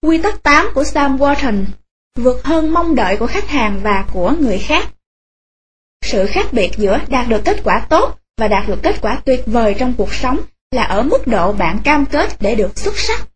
Quy tắc 8 của Sam Walton, vượt hơn mong đợi của khách hàng và của người khác. Sự khác biệt giữa đạt được kết quả tốt và đạt được kết quả tuyệt vời trong cuộc sống là ở mức độ bạn cam kết để được xuất sắc.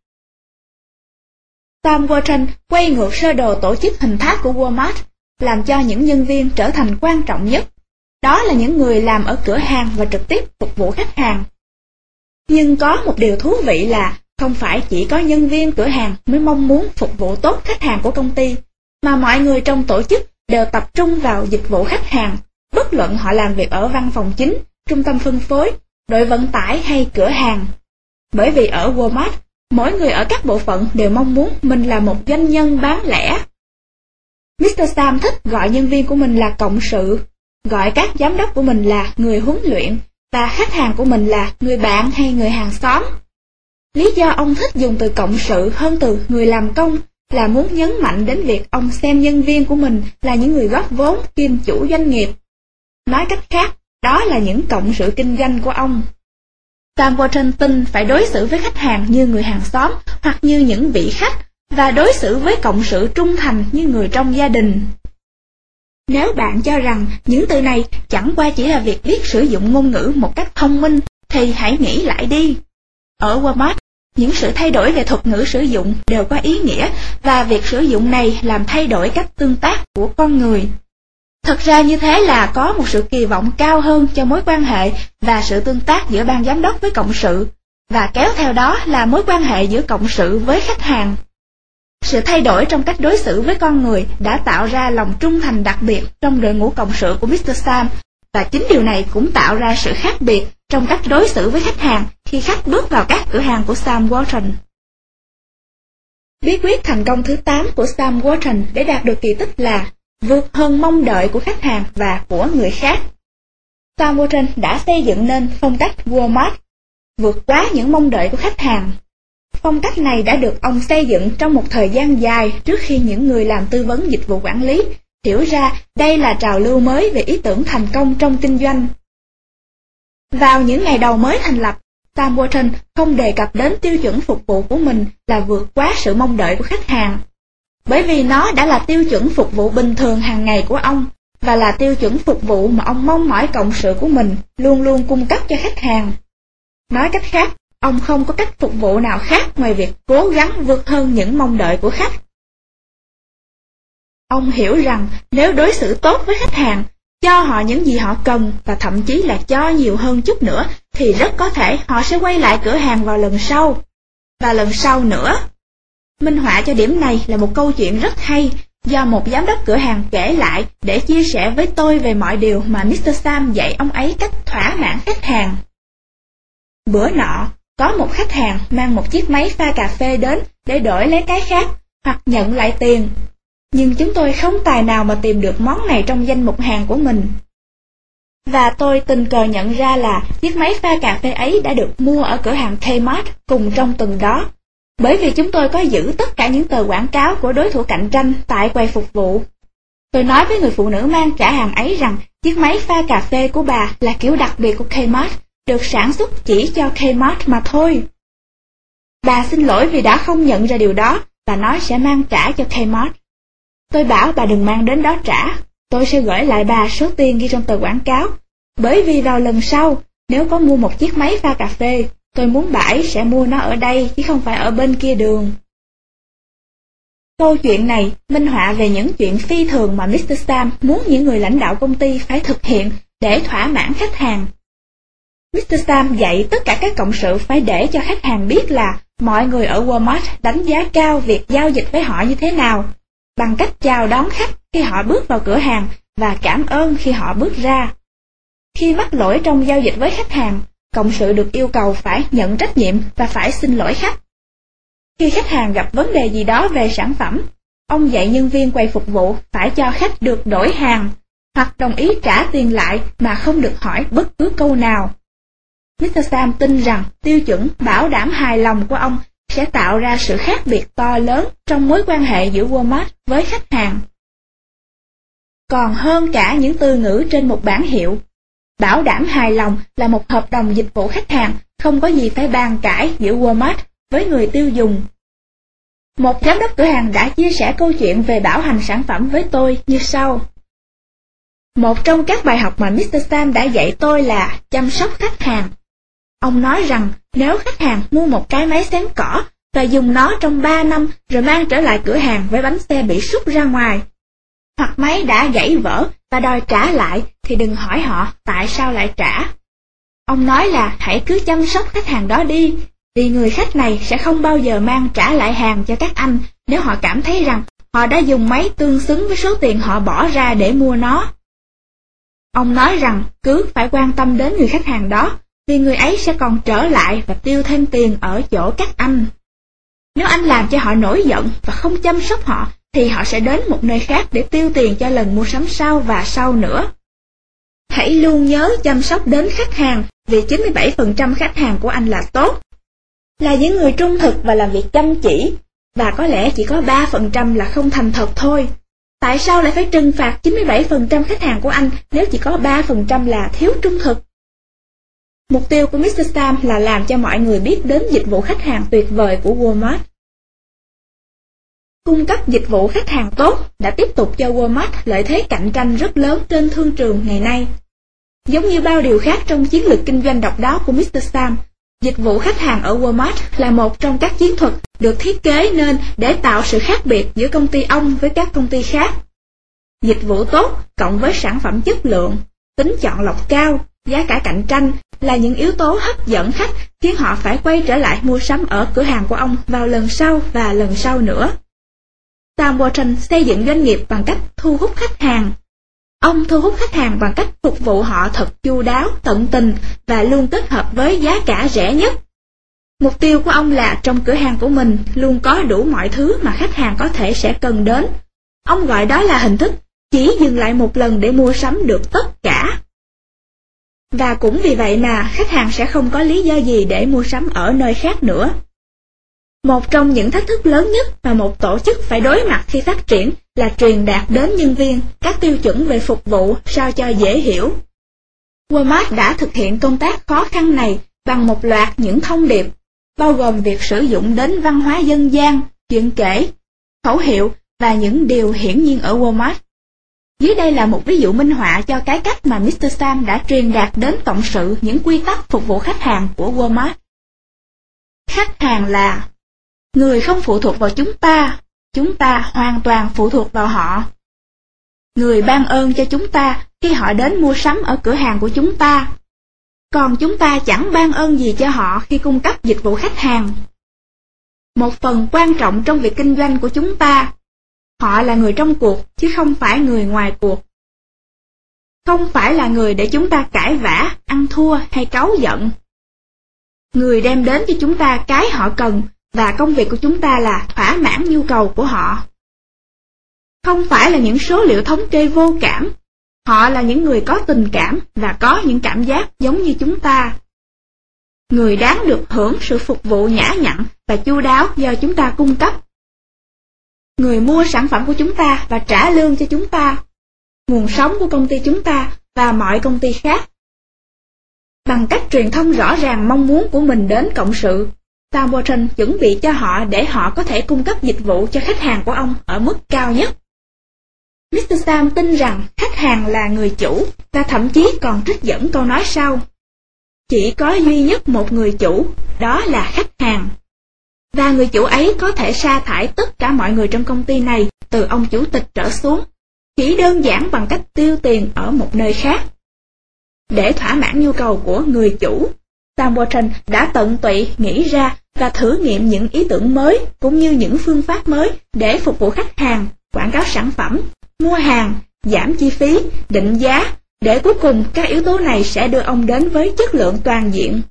Sam Walton quay ngược sơ đồ tổ chức hình tháp của Walmart, làm cho những nhân viên trở thành quan trọng nhất. Đó là những người làm ở cửa hàng và trực tiếp phục vụ khách hàng. Nhưng có một điều thú vị là không phải chỉ có nhân viên cửa hàng mới mong muốn phục vụ tốt khách hàng của công ty, mà mọi người trong tổ chức đều tập trung vào dịch vụ khách hàng, bất luận họ làm việc ở văn phòng chính, trung tâm phân phối, đội vận tải hay cửa hàng. Bởi vì ở Walmart, mỗi người ở các bộ phận đều mong muốn mình là một doanh nhân bán lẻ. Mr. Sam thích gọi nhân viên của mình là cộng sự, gọi các giám đốc của mình là người huấn luyện, và khách hàng của mình là người bạn hay người hàng xóm. Lý do ông thích dùng từ cộng sự hơn từ người làm công là muốn nhấn mạnh đến việc ông xem nhân viên của mình là những người góp vốn kiêm chủ doanh nghiệp. Nói cách khác, đó là những cộng sự kinh doanh của ông. Sam Walton tin phải đối xử với khách hàng như người hàng xóm hoặc như những vị khách, và đối xử với cộng sự trung thành như người trong gia đình. Nếu bạn cho rằng những từ này chẳng qua chỉ là việc biết sử dụng ngôn ngữ một cách thông minh, thì hãy nghĩ lại đi. Ở Walmart, những sự thay đổi về thuật ngữ sử dụng đều có ý nghĩa, và việc sử dụng này làm thay đổi cách tương tác của con người. Thật ra như thế là có một sự kỳ vọng cao hơn cho mối quan hệ và sự tương tác giữa ban giám đốc với cộng sự, và kéo theo đó là mối quan hệ giữa cộng sự với khách hàng. Sự thay đổi trong cách đối xử với con người đã tạo ra lòng trung thành đặc biệt trong đội ngũ cộng sự của Mr. Sam, và chính điều này cũng tạo ra sự khác biệt trong cách đối xử với khách hàng khi khách bước vào các cửa hàng của Sam Walton. Bí quyết thành công thứ 8 của Sam Walton để đạt được kỳ tích là vượt hơn mong đợi của khách hàng và của người khác. Sam Walton đã xây dựng nên phong cách Walmart, vượt quá những mong đợi của khách hàng. Phong cách này đã được ông xây dựng trong một thời gian dài trước khi những người làm tư vấn dịch vụ quản lý hiểu ra đây là trào lưu mới về ý tưởng thành công trong kinh doanh. Vào những ngày đầu mới thành lập, Sam Walton không đề cập đến tiêu chuẩn phục vụ của mình là vượt quá sự mong đợi của khách hàng, bởi vì nó đã là tiêu chuẩn phục vụ bình thường hàng ngày của ông, và là tiêu chuẩn phục vụ mà ông mong mỏi cộng sự của mình luôn luôn cung cấp cho khách hàng. Nói cách khác, ông không có cách phục vụ nào khác ngoài việc cố gắng vượt hơn những mong đợi của khách. Ông hiểu rằng nếu đối xử tốt với khách hàng, cho họ những gì họ cần và thậm chí là cho nhiều hơn chút nữa, thì rất có thể họ sẽ quay lại cửa hàng vào lần sau, và lần sau nữa. Minh họa cho điểm này là một câu chuyện rất hay do một giám đốc cửa hàng kể lại để chia sẻ với tôi về mọi điều mà Mr. Sam dạy ông ấy cách thỏa mãn khách hàng. Bữa nọ, có một khách hàng mang một chiếc máy pha cà phê đến để đổi lấy cái khác hoặc nhận lại tiền. Nhưng chúng tôi không tài nào mà tìm được món này trong danh mục hàng của mình. Và tôi tình cờ nhận ra là chiếc máy pha cà phê ấy đã được mua ở cửa hàng Kmart cùng trong tuần đó, bởi vì chúng tôi có giữ tất cả những tờ quảng cáo của đối thủ cạnh tranh tại quầy phục vụ. Tôi nói với người phụ nữ mang trả hàng ấy rằng chiếc máy pha cà phê của bà là kiểu đặc biệt của Kmart, được sản xuất chỉ cho Kmart mà thôi. Bà xin lỗi vì đã không nhận ra điều đó và nói sẽ mang trả cho Kmart. Tôi bảo bà đừng mang đến đó trả, tôi sẽ gửi lại bà số tiền ghi trong tờ quảng cáo, bởi vì vào lần sau, nếu có mua một chiếc máy pha cà phê, tôi muốn bà ấy sẽ mua nó ở đây chứ không phải ở bên kia đường. Câu chuyện này minh họa về những chuyện phi thường mà Mr. Sam muốn những người lãnh đạo công ty phải thực hiện để thỏa mãn khách hàng. Mr. Sam dạy tất cả các cộng sự phải để cho khách hàng biết là mọi người ở Walmart đánh giá cao việc giao dịch với họ như thế nào, bằng cách chào đón khách khi họ bước vào cửa hàng và cảm ơn khi họ bước ra. Khi mắc lỗi trong giao dịch với khách hàng, cộng sự được yêu cầu phải nhận trách nhiệm và phải xin lỗi khách. Khi khách hàng gặp vấn đề gì đó về sản phẩm, ông dạy nhân viên quầy phục vụ phải cho khách được đổi hàng, hoặc đồng ý trả tiền lại mà không được hỏi bất cứ câu nào. Mr. Sam tin rằng tiêu chuẩn bảo đảm hài lòng của ông sẽ tạo ra sự khác biệt to lớn trong mối quan hệ giữa Walmart với khách hàng. Còn hơn cả những từ ngữ trên một bảng hiệu, bảo đảm hài lòng là một hợp đồng dịch vụ khách hàng không có gì phải bàn cãi giữa Walmart với người tiêu dùng. Một giám đốc cửa hàng đã chia sẻ câu chuyện về bảo hành sản phẩm với tôi như sau. Một trong các bài học mà Mr. Sam đã dạy tôi là chăm sóc khách hàng. Ông nói rằng nếu khách hàng mua một cái máy xén cỏ và dùng nó trong 3 năm rồi mang trở lại cửa hàng với bánh xe bị sút ra ngoài, hoặc máy đã gãy vỡ và đòi trả lại, thì đừng hỏi họ tại sao lại trả. Ông nói là hãy cứ chăm sóc khách hàng đó đi, vì người khách này sẽ không bao giờ mang trả lại hàng cho các anh nếu họ cảm thấy rằng họ đã dùng máy tương xứng với số tiền họ bỏ ra để mua nó. Ông nói rằng cứ phải quan tâm đến người khách hàng đó, vì người ấy sẽ còn trở lại và tiêu thêm tiền ở chỗ các anh. Nếu anh làm cho họ nổi giận và không chăm sóc họ, thì họ sẽ đến một nơi khác để tiêu tiền cho lần mua sắm sau và sau nữa. Hãy luôn nhớ chăm sóc đến khách hàng, vì 97% khách hàng của anh là tốt, là những người trung thực và làm việc chăm chỉ, và có lẽ chỉ có 3% là không thành thật thôi. Tại sao lại phải trừng phạt 97% khách hàng của anh nếu chỉ có 3% là thiếu trung thực? Mục tiêu của Mr. Sam là làm cho mọi người biết đến dịch vụ khách hàng tuyệt vời của Walmart. Cung cấp dịch vụ khách hàng tốt đã tiếp tục cho Walmart lợi thế cạnh tranh rất lớn trên thương trường ngày nay. Giống như bao điều khác trong chiến lược kinh doanh độc đáo của Mr. Sam, dịch vụ khách hàng ở Walmart là một trong các chiến thuật được thiết kế nên để tạo sự khác biệt giữa công ty ông với các công ty khác. Dịch vụ tốt cộng với sản phẩm chất lượng, tính chọn lọc cao, giá cả cạnh tranh là những yếu tố hấp dẫn khách, khiến họ phải quay trở lại mua sắm ở cửa hàng của ông vào lần sau và lần sau nữa. Sam Walton xây dựng doanh nghiệp bằng cách thu hút khách hàng. Ông thu hút khách hàng bằng cách phục vụ họ thật chu đáo, tận tình và luôn kết hợp với giá cả rẻ nhất. Mục tiêu của ông là trong cửa hàng của mình luôn có đủ mọi thứ mà khách hàng có thể sẽ cần đến. Ông gọi đó là hình thức chỉ dừng lại một lần để mua sắm được tất cả. Và cũng vì vậy mà khách hàng sẽ không có lý do gì để mua sắm ở nơi khác nữa. Một trong những thách thức lớn nhất mà một tổ chức phải đối mặt khi phát triển là truyền đạt đến nhân viên các tiêu chuẩn về phục vụ sao cho dễ hiểu. Walmart đã thực hiện công tác khó khăn này bằng một loạt những thông điệp, bao gồm việc sử dụng đến văn hóa dân gian, chuyện kể, khẩu hiệu và những điều hiển nhiên ở Walmart. Dưới đây là một ví dụ minh họa cho cái cách mà Mr. Sam đã truyền đạt đến cộng sự những quy tắc phục vụ khách hàng của Walmart. Khách hàng là người không phụ thuộc vào chúng ta hoàn toàn phụ thuộc vào họ. Người ban ơn cho chúng ta khi họ đến mua sắm ở cửa hàng của chúng ta, còn chúng ta chẳng ban ơn gì cho họ khi cung cấp dịch vụ khách hàng. Một phần quan trọng trong việc kinh doanh của chúng ta, họ là người trong cuộc chứ không phải người ngoài cuộc. Không phải là người để chúng ta cãi vã, ăn thua hay cáu giận. Người đem đến cho chúng ta cái họ cần, và công việc của chúng ta là thỏa mãn nhu cầu của họ. Không phải là những số liệu thống kê vô cảm, họ là những người có tình cảm và có những cảm giác giống như chúng ta. Người đáng được hưởng sự phục vụ nhã nhặn và chu đáo do chúng ta cung cấp. Người mua sản phẩm của chúng ta và trả lương cho chúng ta, nguồn sống của công ty chúng ta và mọi công ty khác. Bằng cách truyền thông rõ ràng mong muốn của mình đến cộng sự, Sam Walton chuẩn bị cho họ để họ có thể cung cấp dịch vụ cho khách hàng của ông ở mức cao nhất. Mr. Sam tin rằng khách hàng là người chủ và thậm chí còn trích dẫn câu nói sau: chỉ có duy nhất một người chủ, đó là khách hàng. Và người chủ ấy có thể sa thải tất cả mọi người trong công ty này từ ông chủ tịch trở xuống, chỉ đơn giản bằng cách tiêu tiền ở một nơi khác. Để thỏa mãn nhu cầu của người chủ, Sam Walton đã tận tụy nghĩ ra và thử nghiệm những ý tưởng mới cũng như những phương pháp mới để phục vụ khách hàng, quảng cáo sản phẩm, mua hàng, giảm chi phí, định giá, để cuối cùng các yếu tố này sẽ đưa ông đến với chất lượng toàn diện.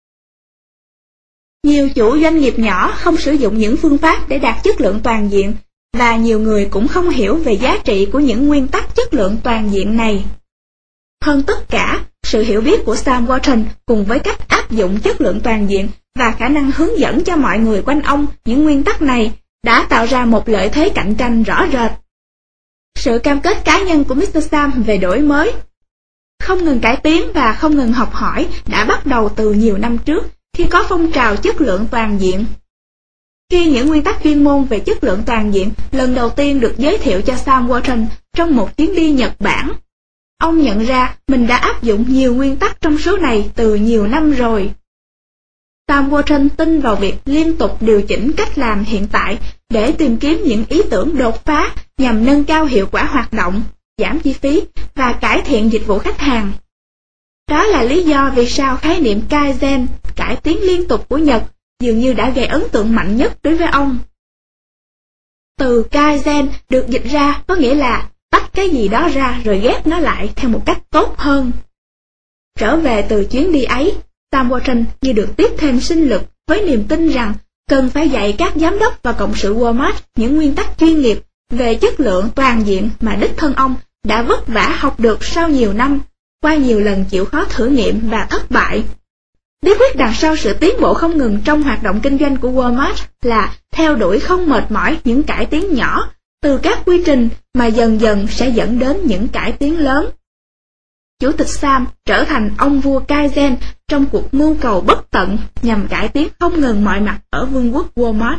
Nhiều chủ doanh nghiệp nhỏ không sử dụng những phương pháp để đạt chất lượng toàn diện, và nhiều người cũng không hiểu về giá trị của những nguyên tắc chất lượng toàn diện này. Hơn tất cả, sự hiểu biết của Sam Walton cùng với cách áp dụng chất lượng toàn diện và khả năng hướng dẫn cho mọi người quanh ông những nguyên tắc này đã tạo ra một lợi thế cạnh tranh rõ rệt. Sự cam kết cá nhân của Mr. Sam về đổi mới, không ngừng cải tiến và không ngừng học hỏi đã bắt đầu từ nhiều năm trước khi có phong trào chất lượng toàn diện. Khi những nguyên tắc chuyên môn về chất lượng toàn diện lần đầu tiên được giới thiệu cho Sam Walton trong một chuyến đi Nhật Bản, ông nhận ra mình đã áp dụng nhiều nguyên tắc trong số này từ nhiều năm rồi. Sam Walton tin vào việc liên tục điều chỉnh cách làm hiện tại để tìm kiếm những ý tưởng đột phá nhằm nâng cao hiệu quả hoạt động, giảm chi phí và cải thiện dịch vụ khách hàng. Đó là lý do vì sao khái niệm Kaizen, cải tiến liên tục của Nhật, dường như đã gây ấn tượng mạnh nhất đối với ông. Từ Kaizen được dịch ra có nghĩa là tách cái gì đó ra rồi ghép nó lại theo một cách tốt hơn. Trở về từ chuyến đi ấy, Sam Walton như được tiếp thêm sinh lực với niềm tin rằng cần phải dạy các giám đốc và cộng sự Walmart những nguyên tắc chuyên nghiệp về chất lượng toàn diện mà đích thân ông đã vất vả học được sau nhiều năm, qua nhiều lần chịu khó thử nghiệm và thất bại. Bí quyết đằng sau sự tiến bộ không ngừng trong hoạt động kinh doanh của Walmart là theo đuổi không mệt mỏi những cải tiến nhỏ từ các quy trình mà dần dần sẽ dẫn đến những cải tiến lớn. Chủ tịch Sam trở thành ông vua Kaizen trong cuộc mưu cầu bất tận nhằm cải tiến không ngừng mọi mặt ở vương quốc Walmart.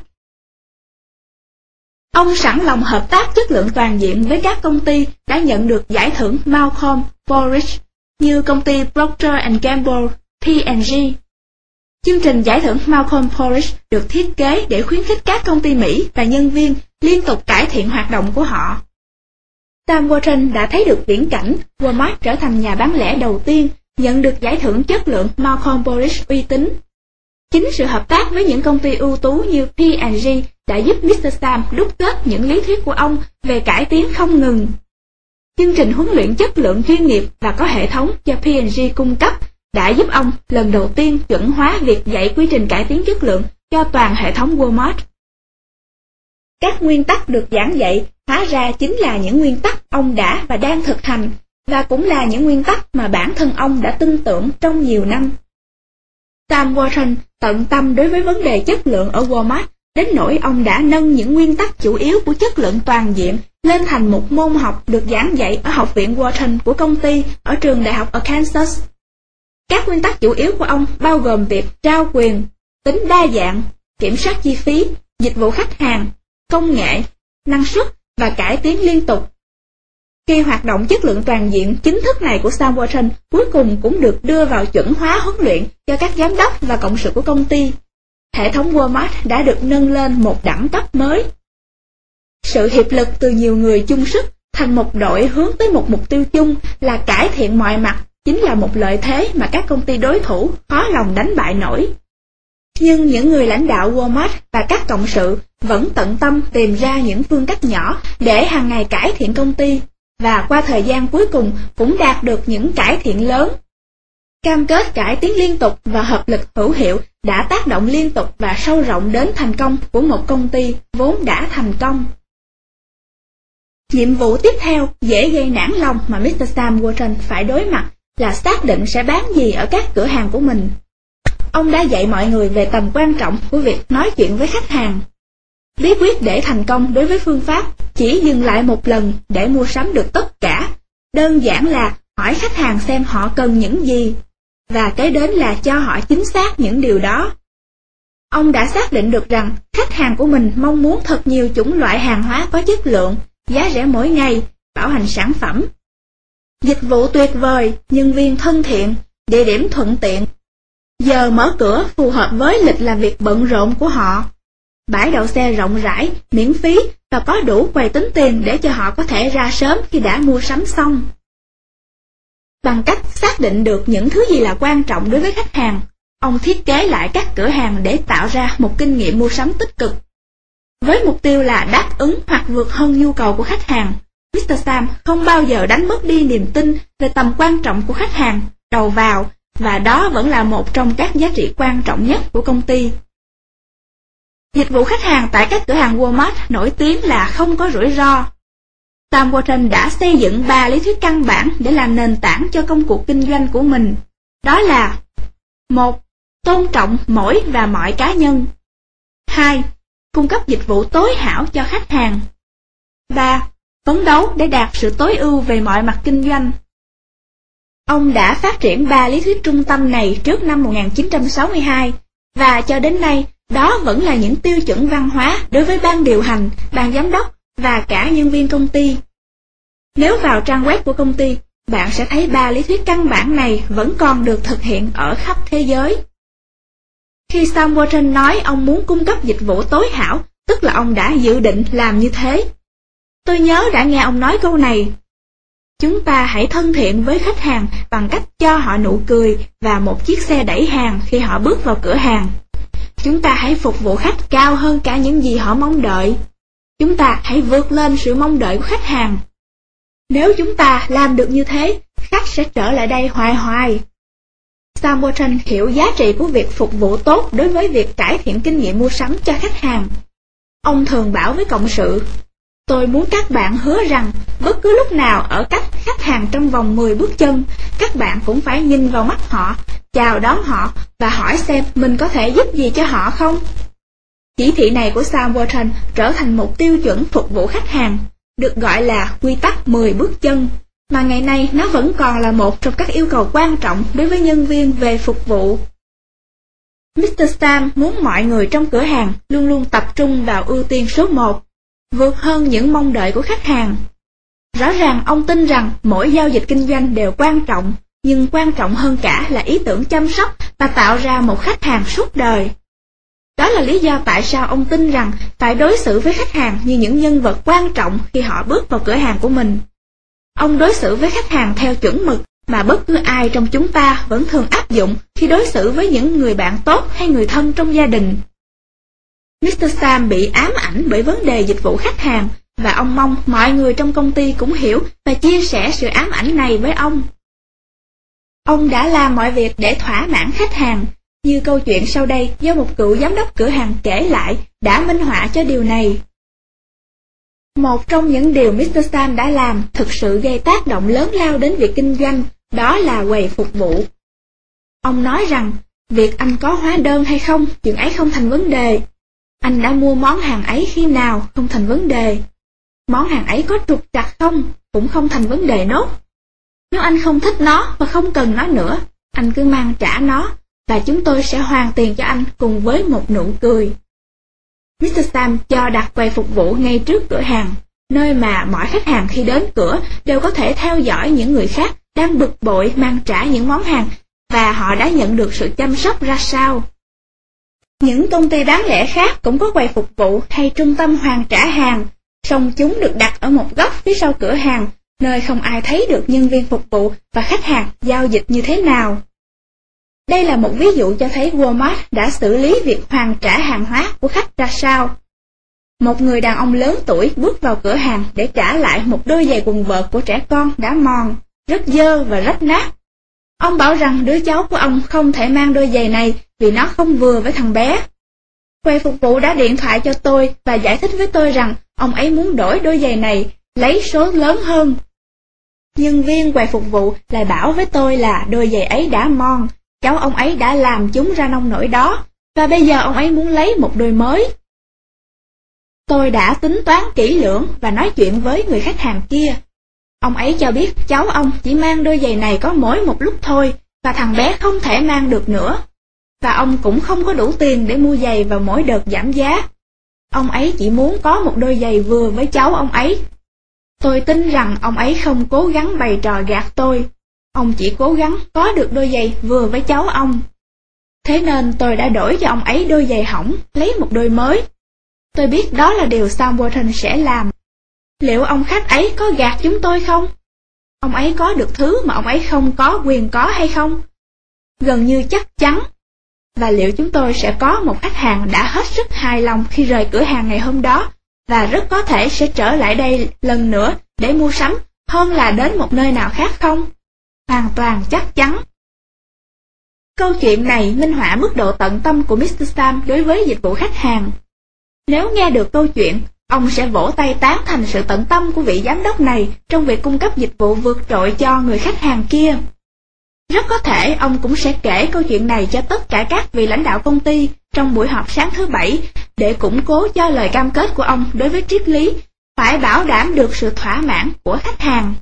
Ông sẵn lòng hợp tác chất lượng toàn diện với các công ty đã nhận được giải thưởng Malcolm Baldrige như công ty Procter & Gamble, P&G. Chương trình giải thưởng Malcolm Baldrige được thiết kế để khuyến khích các công ty Mỹ và nhân viên liên tục cải thiện hoạt động của họ. Sam Walton đã thấy được viễn cảnh Walmart trở thành nhà bán lẻ đầu tiên nhận được giải thưởng chất lượng Malcolm Baldrige uy tín. Chính sự hợp tác với những công ty ưu tú như P&G đã giúp Mr. Sam đúc kết những lý thuyết của ông về cải tiến không ngừng. Chương trình huấn luyện chất lượng chuyên nghiệp và có hệ thống cho P&G cung cấp đã giúp ông lần đầu tiên chuẩn hóa việc dạy quy trình cải tiến chất lượng cho toàn hệ thống Walmart. Các nguyên tắc được giảng dạy hóa ra chính là những nguyên tắc ông đã và đang thực hành, và cũng là những nguyên tắc mà bản thân ông đã tin tưởng trong nhiều năm. Sam Walton tận tâm đối với vấn đề chất lượng ở Walmart, đến nỗi ông đã nâng những nguyên tắc chủ yếu của chất lượng toàn diện lên thành một môn học được giảng dạy ở Học viện Wharton của công ty ở trường đại học ở Kansas. Các nguyên tắc chủ yếu của ông bao gồm việc trao quyền, tính đa dạng, kiểm soát chi phí, dịch vụ khách hàng, công nghệ, năng suất và cải tiến liên tục. Khi hoạt động chất lượng toàn diện chính thức này của Sam Walton cuối cùng cũng được đưa vào chuẩn hóa huấn luyện cho các giám đốc và cộng sự của công ty, hệ thống Walmart đã được nâng lên một đẳng cấp mới. Sự hiệp lực từ nhiều người chung sức thành một đội hướng tới một mục tiêu chung là cải thiện mọi mặt chính là một lợi thế mà các công ty đối thủ khó lòng đánh bại nổi. Nhưng những người lãnh đạo Walmart và các cộng sự vẫn tận tâm tìm ra những phương cách nhỏ để hàng ngày cải thiện công ty, và qua thời gian cuối cùng cũng đạt được những cải thiện lớn. Cam kết cải tiến liên tục và hợp lực hữu hiệu đã tác động liên tục và sâu rộng đến thành công của một công ty vốn đã thành công. Nhiệm vụ tiếp theo dễ gây nản lòng mà Mr. Sam Walton phải đối mặt là xác định sẽ bán gì ở các cửa hàng của mình. Ông đã dạy mọi người về tầm quan trọng của việc nói chuyện với khách hàng. Bí quyết để thành công đối với phương pháp chỉ dừng lại một lần để mua sắm được tất cả, đơn giản là hỏi khách hàng xem họ cần những gì, và kế đến là cho họ chính xác những điều đó. Ông đã xác định được rằng khách hàng của mình mong muốn thật nhiều chủng loại hàng hóa có chất lượng, giá rẻ mỗi ngày, bảo hành sản phẩm, dịch vụ tuyệt vời, nhân viên thân thiện, địa điểm thuận tiện, giờ mở cửa phù hợp với lịch làm việc bận rộn của họ, bãi đậu xe rộng rãi, miễn phí và có đủ quầy tính tiền để cho họ có thể ra sớm khi đã mua sắm xong. Bằng cách xác định được những thứ gì là quan trọng đối với khách hàng, ông thiết kế lại các cửa hàng để tạo ra một kinh nghiệm mua sắm tích cực. Với mục tiêu là đáp ứng hoặc vượt hơn nhu cầu của khách hàng, Mr. Sam không bao giờ đánh mất đi niềm tin về tầm quan trọng của khách hàng đầu vào, và đó vẫn là một trong các giá trị quan trọng nhất của công ty. Dịch vụ khách hàng tại các cửa hàng Walmart nổi tiếng là không có rủi ro. Sam Walton đã xây dựng 3 lý thuyết căn bản để làm nền tảng cho công cuộc kinh doanh của mình. Đó là: 1. Tôn trọng mỗi và mọi cá nhân. 2. Cung cấp dịch vụ tối hảo cho khách hàng. 3. Phấn đấu để đạt sự tối ưu về mọi mặt kinh doanh. Ông đã phát triển 3 lý thuyết trung tâm này trước năm 1962, và cho đến nay Đó vẫn là những tiêu chuẩn văn hóa đối với ban điều hành, ban giám đốc và cả nhân viên công ty. Nếu vào trang web của công ty, bạn sẽ thấy 3 lý thuyết căn bản này vẫn còn được thực hiện ở khắp thế giới. Khi Sam Walton nói ông muốn cung cấp dịch vụ tối hảo, tức là ông đã dự định làm như thế. Tôi nhớ đã nghe ông nói câu này. Chúng ta hãy thân thiện với khách hàng bằng cách cho họ nụ cười và một chiếc xe đẩy hàng khi họ bước vào cửa hàng. Chúng ta hãy phục vụ khách cao hơn cả những gì họ mong đợi. Chúng ta hãy vượt lên sự mong đợi của khách hàng. Nếu chúng ta làm được như thế, khách sẽ trở lại đây hoài hoài. Sam Walton hiểu giá trị của việc phục vụ tốt đối với việc cải thiện kinh nghiệm mua sắm cho khách hàng. Ông thường bảo với cộng sự, tôi muốn các bạn hứa rằng bất cứ lúc nào ở cách khách hàng trong vòng 10 bước chân, các bạn cũng phải nhìn vào mắt họ, chào đón họ và hỏi xem mình có thể giúp gì cho họ không. Chỉ thị này của Sam Walton trở thành một tiêu chuẩn phục vụ khách hàng, được gọi là quy tắc 10 bước chân, mà ngày nay nó vẫn còn là một trong các yêu cầu quan trọng đối với nhân viên về phục vụ. Mr. Sam muốn mọi người trong cửa hàng luôn luôn tập trung vào ưu tiên số 1, vượt hơn những mong đợi của khách hàng. Rõ ràng ông tin rằng mỗi giao dịch kinh doanh đều quan trọng, nhưng quan trọng hơn cả là ý tưởng chăm sóc và tạo ra một khách hàng suốt đời. Đó là lý do tại sao ông tin rằng phải đối xử với khách hàng như những nhân vật quan trọng khi họ bước vào cửa hàng của mình. Ông đối xử với khách hàng theo chuẩn mực mà bất cứ ai trong chúng ta vẫn thường áp dụng khi đối xử với những người bạn tốt hay người thân trong gia đình. Mr. Sam bị ám ảnh bởi vấn đề dịch vụ khách hàng, và ông mong mọi người trong công ty cũng hiểu và chia sẻ sự ám ảnh này với ông. Ông đã làm mọi việc để thỏa mãn khách hàng, như câu chuyện sau đây do một cựu giám đốc cửa hàng kể lại đã minh họa cho điều này. Một trong những điều Mr. Sam đã làm thực sự gây tác động lớn lao đến việc kinh doanh, đó là quầy phục vụ. Ông nói rằng, việc anh có hóa đơn hay không, chuyện ấy không thành vấn đề. Anh đã mua món hàng ấy khi nào, không thành vấn đề. Món hàng ấy có trục trặc không, cũng không thành vấn đề nốt. Nếu anh không thích nó và không cần nó nữa, anh cứ mang trả nó, và chúng tôi sẽ hoàn tiền cho anh cùng với một nụ cười. Mr. Sam cho đặt quầy phục vụ ngay trước cửa hàng, nơi mà mọi khách hàng khi đến cửa đều có thể theo dõi những người khác đang bực bội mang trả những món hàng và họ đã nhận được sự chăm sóc ra sao. Những công ty bán lẻ khác cũng có quầy phục vụ hay trung tâm hoàn trả hàng, song chúng được đặt ở một góc phía sau cửa hàng, nơi không ai thấy được nhân viên phục vụ và khách hàng giao dịch như thế nào. Đây là một ví dụ cho thấy Walmart đã xử lý việc hoàn trả hàng hóa của khách ra sao. Một người đàn ông lớn tuổi bước vào cửa hàng để trả lại một đôi giày quần vợt của trẻ con đã mòn, rất dơ và rách nát. Ông bảo rằng đứa cháu của ông không thể mang đôi giày này vì nó không vừa với thằng bé. Quầy phục vụ đã điện thoại cho tôi và giải thích với tôi rằng ông ấy muốn đổi đôi giày này, lấy số lớn hơn. Nhân viên quầy phục vụ lại bảo với tôi là đôi giày ấy đã mòn, cháu ông ấy đã làm chúng ra nông nỗi đó, và bây giờ ông ấy muốn lấy một đôi mới. Tôi đã tính toán kỹ lưỡng và nói chuyện với người khách hàng kia. Ông ấy cho biết cháu ông chỉ mang đôi giày này có mỗi một lúc thôi, và thằng bé không thể mang được nữa. Và ông cũng không có đủ tiền để mua giày vào mỗi đợt giảm giá. Ông ấy chỉ muốn có một đôi giày vừa với cháu ông ấy. Tôi tin rằng ông ấy không cố gắng bày trò gạt tôi. Ông chỉ cố gắng có được đôi giày vừa với cháu ông. Thế nên tôi đã đổi cho ông ấy đôi giày hỏng, lấy một đôi mới. Tôi biết đó là điều Sam Walton sẽ làm. Liệu ông khách ấy có gạt chúng tôi không? Ông ấy có được thứ mà ông ấy không có quyền có hay không? Gần như chắc chắn. Và liệu chúng tôi sẽ có một khách hàng đã hết sức hài lòng khi rời cửa hàng ngày hôm đó, và rất có thể sẽ trở lại đây lần nữa để mua sắm hơn là đến một nơi nào khác không? Hoàn toàn chắc chắn. Câu chuyện này minh họa mức độ tận tâm của Mr. Sam đối với dịch vụ khách hàng. Nếu nghe được câu chuyện, ông sẽ vỗ tay tán thành sự tận tâm của vị giám đốc này trong việc cung cấp dịch vụ vượt trội cho người khách hàng kia. Rất có thể ông cũng sẽ kể câu chuyện này cho tất cả các vị lãnh đạo công ty trong buổi họp sáng thứ Bảy để củng cố cho lời cam kết của ông đối với triết lý phải bảo đảm được sự thỏa mãn của khách hàng.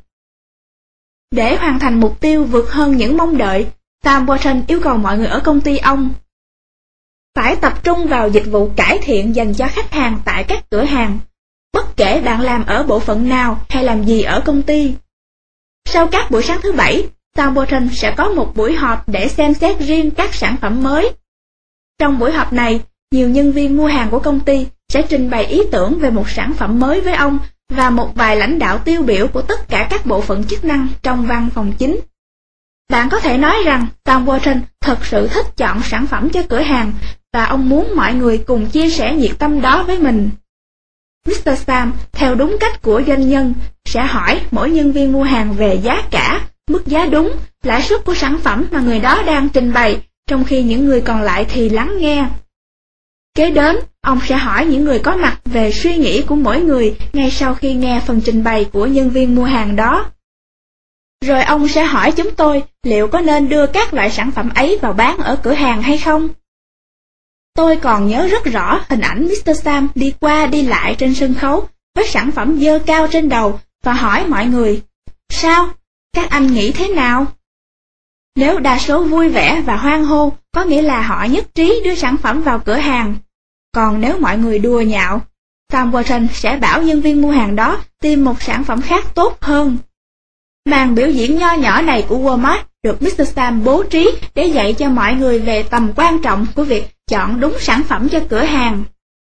Để hoàn thành mục tiêu vượt hơn những mong đợi, Sam Walton yêu cầu mọi người ở công ty ông phải tập trung vào dịch vụ cải thiện dành cho khách hàng tại các cửa hàng, bất kể bạn làm ở bộ phận nào hay làm gì ở công ty. Sau các buổi sáng thứ Bảy, Sam Walton sẽ có một buổi họp để xem xét riêng các sản phẩm mới. Trong buổi họp này, nhiều nhân viên mua hàng của công ty sẽ trình bày ý tưởng về một sản phẩm mới với ông và một vài lãnh đạo tiêu biểu của tất cả các bộ phận chức năng trong văn phòng chính. Bạn có thể nói rằng Sam Walton thật sự thích chọn sản phẩm cho cửa hàng và ông muốn mọi người cùng chia sẻ nhiệt tâm đó với mình. Mr. Sam, theo đúng cách của doanh nhân, sẽ hỏi mỗi nhân viên mua hàng về giá cả, mức giá đúng, lãi suất của sản phẩm mà người đó đang trình bày, trong khi những người còn lại thì lắng nghe. Kế đến, ông sẽ hỏi những người có mặt về suy nghĩ của mỗi người ngay sau khi nghe phần trình bày của nhân viên mua hàng đó. Rồi ông sẽ hỏi chúng tôi liệu có nên đưa các loại sản phẩm ấy vào bán ở cửa hàng hay không. Tôi còn nhớ rất rõ hình ảnh Mr. Sam đi qua đi lại trên sân khấu với sản phẩm dơ cao trên đầu và hỏi mọi người, sao? Các anh nghĩ thế nào? Nếu đa số vui vẻ và hoan hô, có nghĩa là họ nhất trí đưa sản phẩm vào cửa hàng. Còn nếu mọi người đùa nhạo, Sam Walton sẽ bảo nhân viên mua hàng đó tìm một sản phẩm khác tốt hơn. Màn biểu diễn nho nhỏ này của Walmart được Mr. Sam bố trí để dạy cho mọi người về tầm quan trọng của việc chọn đúng sản phẩm cho cửa hàng.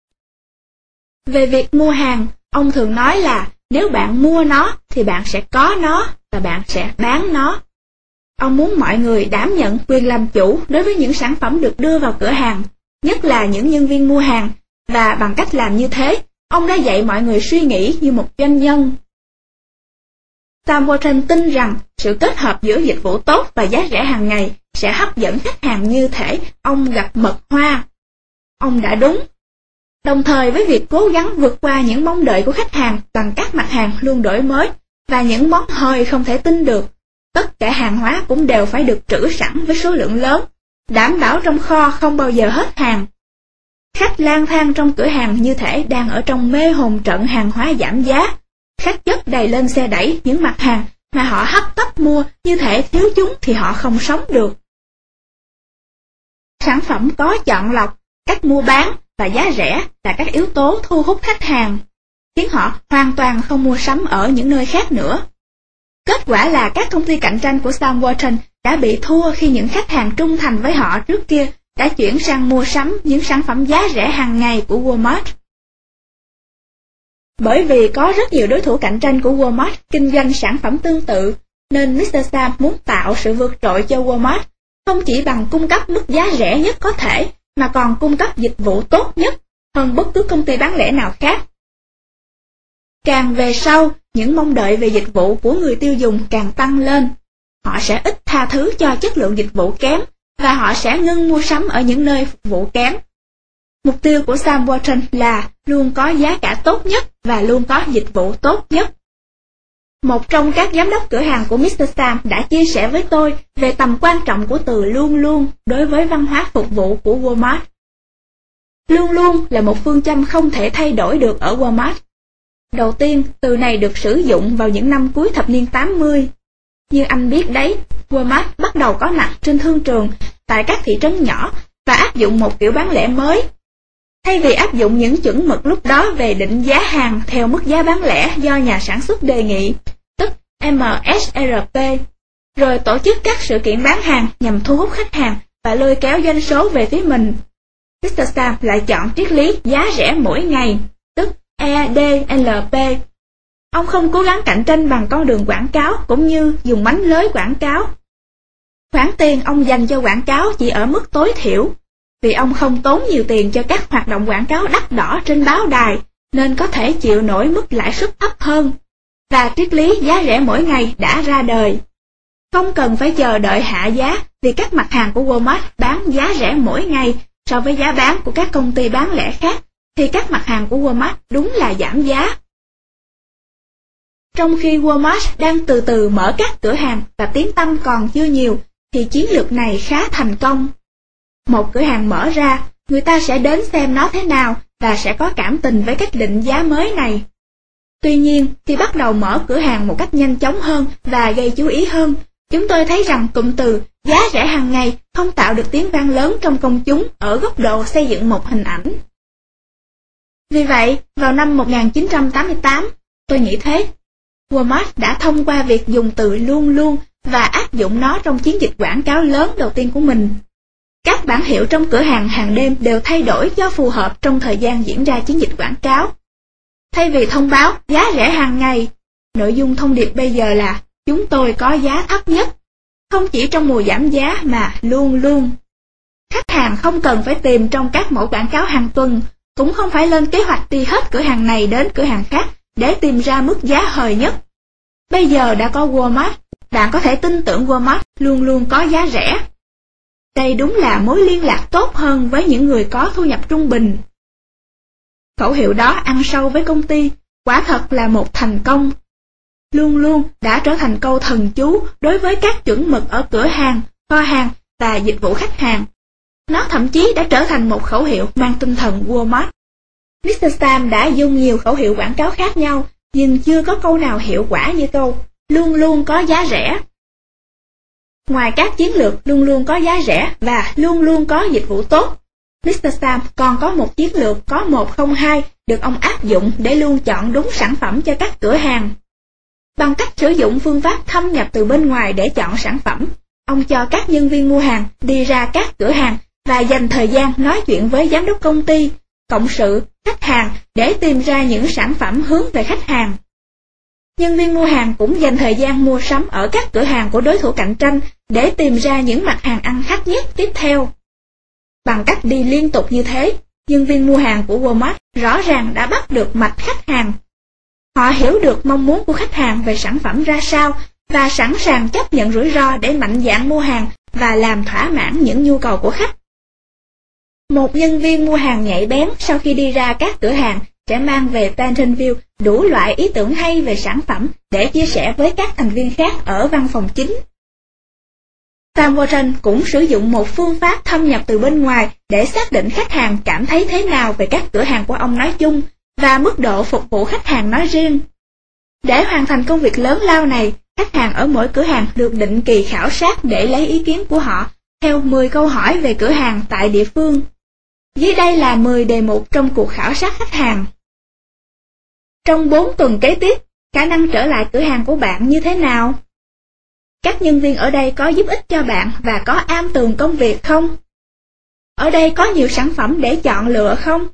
Về việc mua hàng, ông thường nói là nếu bạn mua nó thì bạn sẽ có nó và bạn sẽ bán nó. Ông muốn mọi người đảm nhận quyền làm chủ đối với những sản phẩm được đưa vào cửa hàng, nhất là những nhân viên mua hàng, và bằng cách làm như thế, ông đã dạy mọi người suy nghĩ như một doanh nhân. Sam Walton tin rằng sự kết hợp giữa dịch vụ tốt và giá rẻ hàng ngày sẽ hấp dẫn khách hàng như thể ông gặp mật hoa. Ông đã đúng. Đồng thời với việc cố gắng vượt qua những mong đợi của khách hàng bằng các mặt hàng luôn đổi mới và những món hời không thể tin được, tất cả hàng hóa cũng đều phải được trữ sẵn với số lượng lớn, đảm bảo trong kho không bao giờ hết hàng. Khách lang thang trong cửa hàng như thể đang ở trong mê hồn trận hàng hóa giảm giá. Khách chất đầy lên xe đẩy những mặt hàng mà họ hấp tấp mua, như thể thiếu chúng thì họ không sống được. Sản phẩm có chọn lọc, cách mua bán và giá rẻ là các yếu tố thu hút khách hàng, khiến họ hoàn toàn không mua sắm ở những nơi khác nữa. Kết quả là các công ty cạnh tranh của Sam Walton đã bị thua khi những khách hàng trung thành với họ trước kia đã chuyển sang mua sắm những sản phẩm giá rẻ hàng ngày của Walmart. Bởi vì có rất nhiều đối thủ cạnh tranh của Walmart kinh doanh sản phẩm tương tự, nên Mr. Sam muốn tạo sự vượt trội cho Walmart, không chỉ bằng cung cấp mức giá rẻ nhất có thể, mà còn cung cấp dịch vụ tốt nhất hơn bất cứ công ty bán lẻ nào khác. Càng về sau, những mong đợi về dịch vụ của người tiêu dùng càng tăng lên. Họ sẽ ít tha thứ cho chất lượng dịch vụ kém, và họ sẽ ngưng mua sắm ở những nơi phục vụ kém. Mục tiêu của Sam Walton là luôn có giá cả tốt nhất và luôn có dịch vụ tốt nhất. Một trong các giám đốc cửa hàng của Mr. Sam đã chia sẻ với tôi về tầm quan trọng của từ luôn luôn đối với văn hóa phục vụ của Walmart. Luôn luôn là một phương châm không thể thay đổi được ở Walmart. Đầu tiên, từ này được sử dụng vào những năm cuối thập niên 80. Như anh biết đấy, Walmart bắt đầu có mặt trên thương trường tại các thị trấn nhỏ và áp dụng một kiểu bán lẻ mới. Thay vì áp dụng những chuẩn mực lúc đó về định giá hàng theo mức giá bán lẻ do nhà sản xuất đề nghị, tức MSRP, rồi tổ chức các sự kiện bán hàng nhằm thu hút khách hàng và lôi kéo doanh số về phía mình, Mr. Sam lại chọn triết lý giá rẻ mỗi ngày, tức EDLP. Ông không cố gắng cạnh tranh bằng con đường quảng cáo cũng như dùng mánh lới quảng cáo. Khoản tiền ông dành cho quảng cáo chỉ ở mức tối thiểu, vì ông không tốn nhiều tiền cho các hoạt động quảng cáo đắt đỏ trên báo đài, nên có thể chịu nổi mức lãi suất thấp hơn. Và triết lý giá rẻ mỗi ngày đã ra đời. Không cần phải chờ đợi hạ giá vì các mặt hàng của Walmart bán giá rẻ mỗi ngày so với giá bán của các công ty bán lẻ khác, thì các mặt hàng của Walmart đúng là giảm giá. Trong khi Walmart đang từ từ mở các cửa hàng và tiếng tăm còn chưa nhiều, thì chiến lược này khá thành công. Một cửa hàng mở ra, người ta sẽ đến xem nó thế nào và sẽ có cảm tình với cách định giá mới này. Tuy nhiên, khi bắt đầu mở cửa hàng một cách nhanh chóng hơn và gây chú ý hơn, chúng tôi thấy rằng cụm từ giá rẻ hàng ngày không tạo được tiếng vang lớn trong công chúng ở góc độ xây dựng một hình ảnh. Vì vậy, vào năm 1988, tôi nghĩ thế. Walmart đã thông qua việc dùng từ luôn luôn và áp dụng nó trong chiến dịch quảng cáo lớn đầu tiên của mình. Các bảng hiệu trong cửa hàng hàng đêm đều thay đổi cho phù hợp trong thời gian diễn ra chiến dịch quảng cáo. Thay vì thông báo giá rẻ hàng ngày, nội dung thông điệp bây giờ là chúng tôi có giá thấp nhất, không chỉ trong mùa giảm giá mà luôn luôn. Khách hàng không cần phải tìm trong các mẫu quảng cáo hàng tuần, cũng không phải lên kế hoạch đi hết cửa hàng này đến cửa hàng khác để tìm ra mức giá hời nhất. Bây giờ đã có Walmart, bạn có thể tin tưởng Walmart luôn luôn có giá rẻ. Đây đúng là mối liên lạc tốt hơn với những người có thu nhập trung bình. Khẩu hiệu đó ăn sâu với công ty, quả thật là một thành công. Luôn luôn đã trở thành câu thần chú đối với các chuẩn mực ở cửa hàng, kho hàng và dịch vụ khách hàng. Nó thậm chí đã trở thành một khẩu hiệu mang tinh thần Walmart. Mr. Sam đã dùng nhiều khẩu hiệu quảng cáo khác nhau, nhưng chưa có câu nào hiệu quả như câu luôn luôn có giá rẻ. Ngoài các chiến lược luôn luôn có giá rẻ và luôn luôn có dịch vụ tốt, Mr. Sam còn có một chiến lược có 102 được ông áp dụng để luôn chọn đúng sản phẩm cho các cửa hàng. Bằng cách sử dụng phương pháp thâm nhập từ bên ngoài để chọn sản phẩm, ông cho các nhân viên mua hàng đi ra các cửa hàng và dành thời gian nói chuyện với giám đốc công ty, cộng sự, khách hàng để tìm ra những sản phẩm hướng về khách hàng. Nhân viên mua hàng cũng dành thời gian mua sắm ở các cửa hàng của đối thủ cạnh tranh để tìm ra những mặt hàng ăn khách nhất tiếp theo. Bằng cách đi liên tục như thế, nhân viên mua hàng của Walmart rõ ràng đã bắt được mạch khách hàng. Họ hiểu được mong muốn của khách hàng về sản phẩm ra sao và sẵn sàng chấp nhận rủi ro để mạnh dạn mua hàng và làm thỏa mãn những nhu cầu của khách. Một nhân viên mua hàng nhạy bén sau khi đi ra các cửa hàng sẽ mang về Bentonville đủ loại ý tưởng hay về sản phẩm để chia sẻ với các thành viên khác ở văn phòng chính. Sam Walton cũng sử dụng một phương pháp thâm nhập từ bên ngoài để xác định khách hàng cảm thấy thế nào về các cửa hàng của ông nói chung và mức độ phục vụ khách hàng nói riêng. Để hoàn thành công việc lớn lao này, khách hàng ở mỗi cửa hàng được định kỳ khảo sát để lấy ý kiến của họ theo 10 câu hỏi về cửa hàng tại địa phương. Dưới đây là 10 đề mục trong cuộc khảo sát khách hàng. Trong 4 tuần kế tiếp, khả năng trở lại cửa hàng của bạn như thế nào? Các nhân viên ở đây có giúp ích cho bạn và có am tường công việc không? Ở đây có nhiều sản phẩm để chọn lựa không?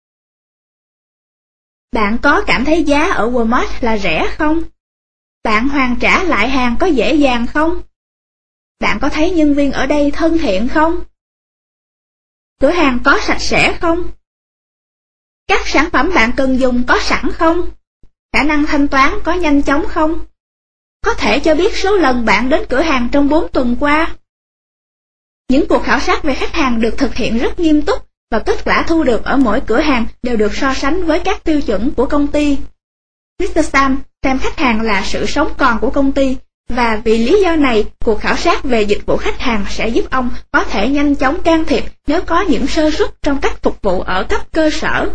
Bạn có cảm thấy giá ở Walmart là rẻ không? Bạn hoàn trả lại hàng có dễ dàng không? Bạn có thấy nhân viên ở đây thân thiện không? Cửa hàng có sạch sẽ không? Các sản phẩm bạn cần dùng có sẵn không? Khả năng thanh toán có nhanh chóng không? Có thể cho biết số lần bạn đến cửa hàng trong 4 tuần qua. Những cuộc khảo sát về khách hàng được thực hiện rất nghiêm túc và kết quả thu được ở mỗi cửa hàng đều được so sánh với các tiêu chuẩn của công ty. Mr. Sam xem khách hàng là sự sống còn của công ty và vì lý do này, cuộc khảo sát về dịch vụ khách hàng sẽ giúp ông có thể nhanh chóng can thiệp nếu có những sơ suất trong cách phục vụ ở cấp cơ sở.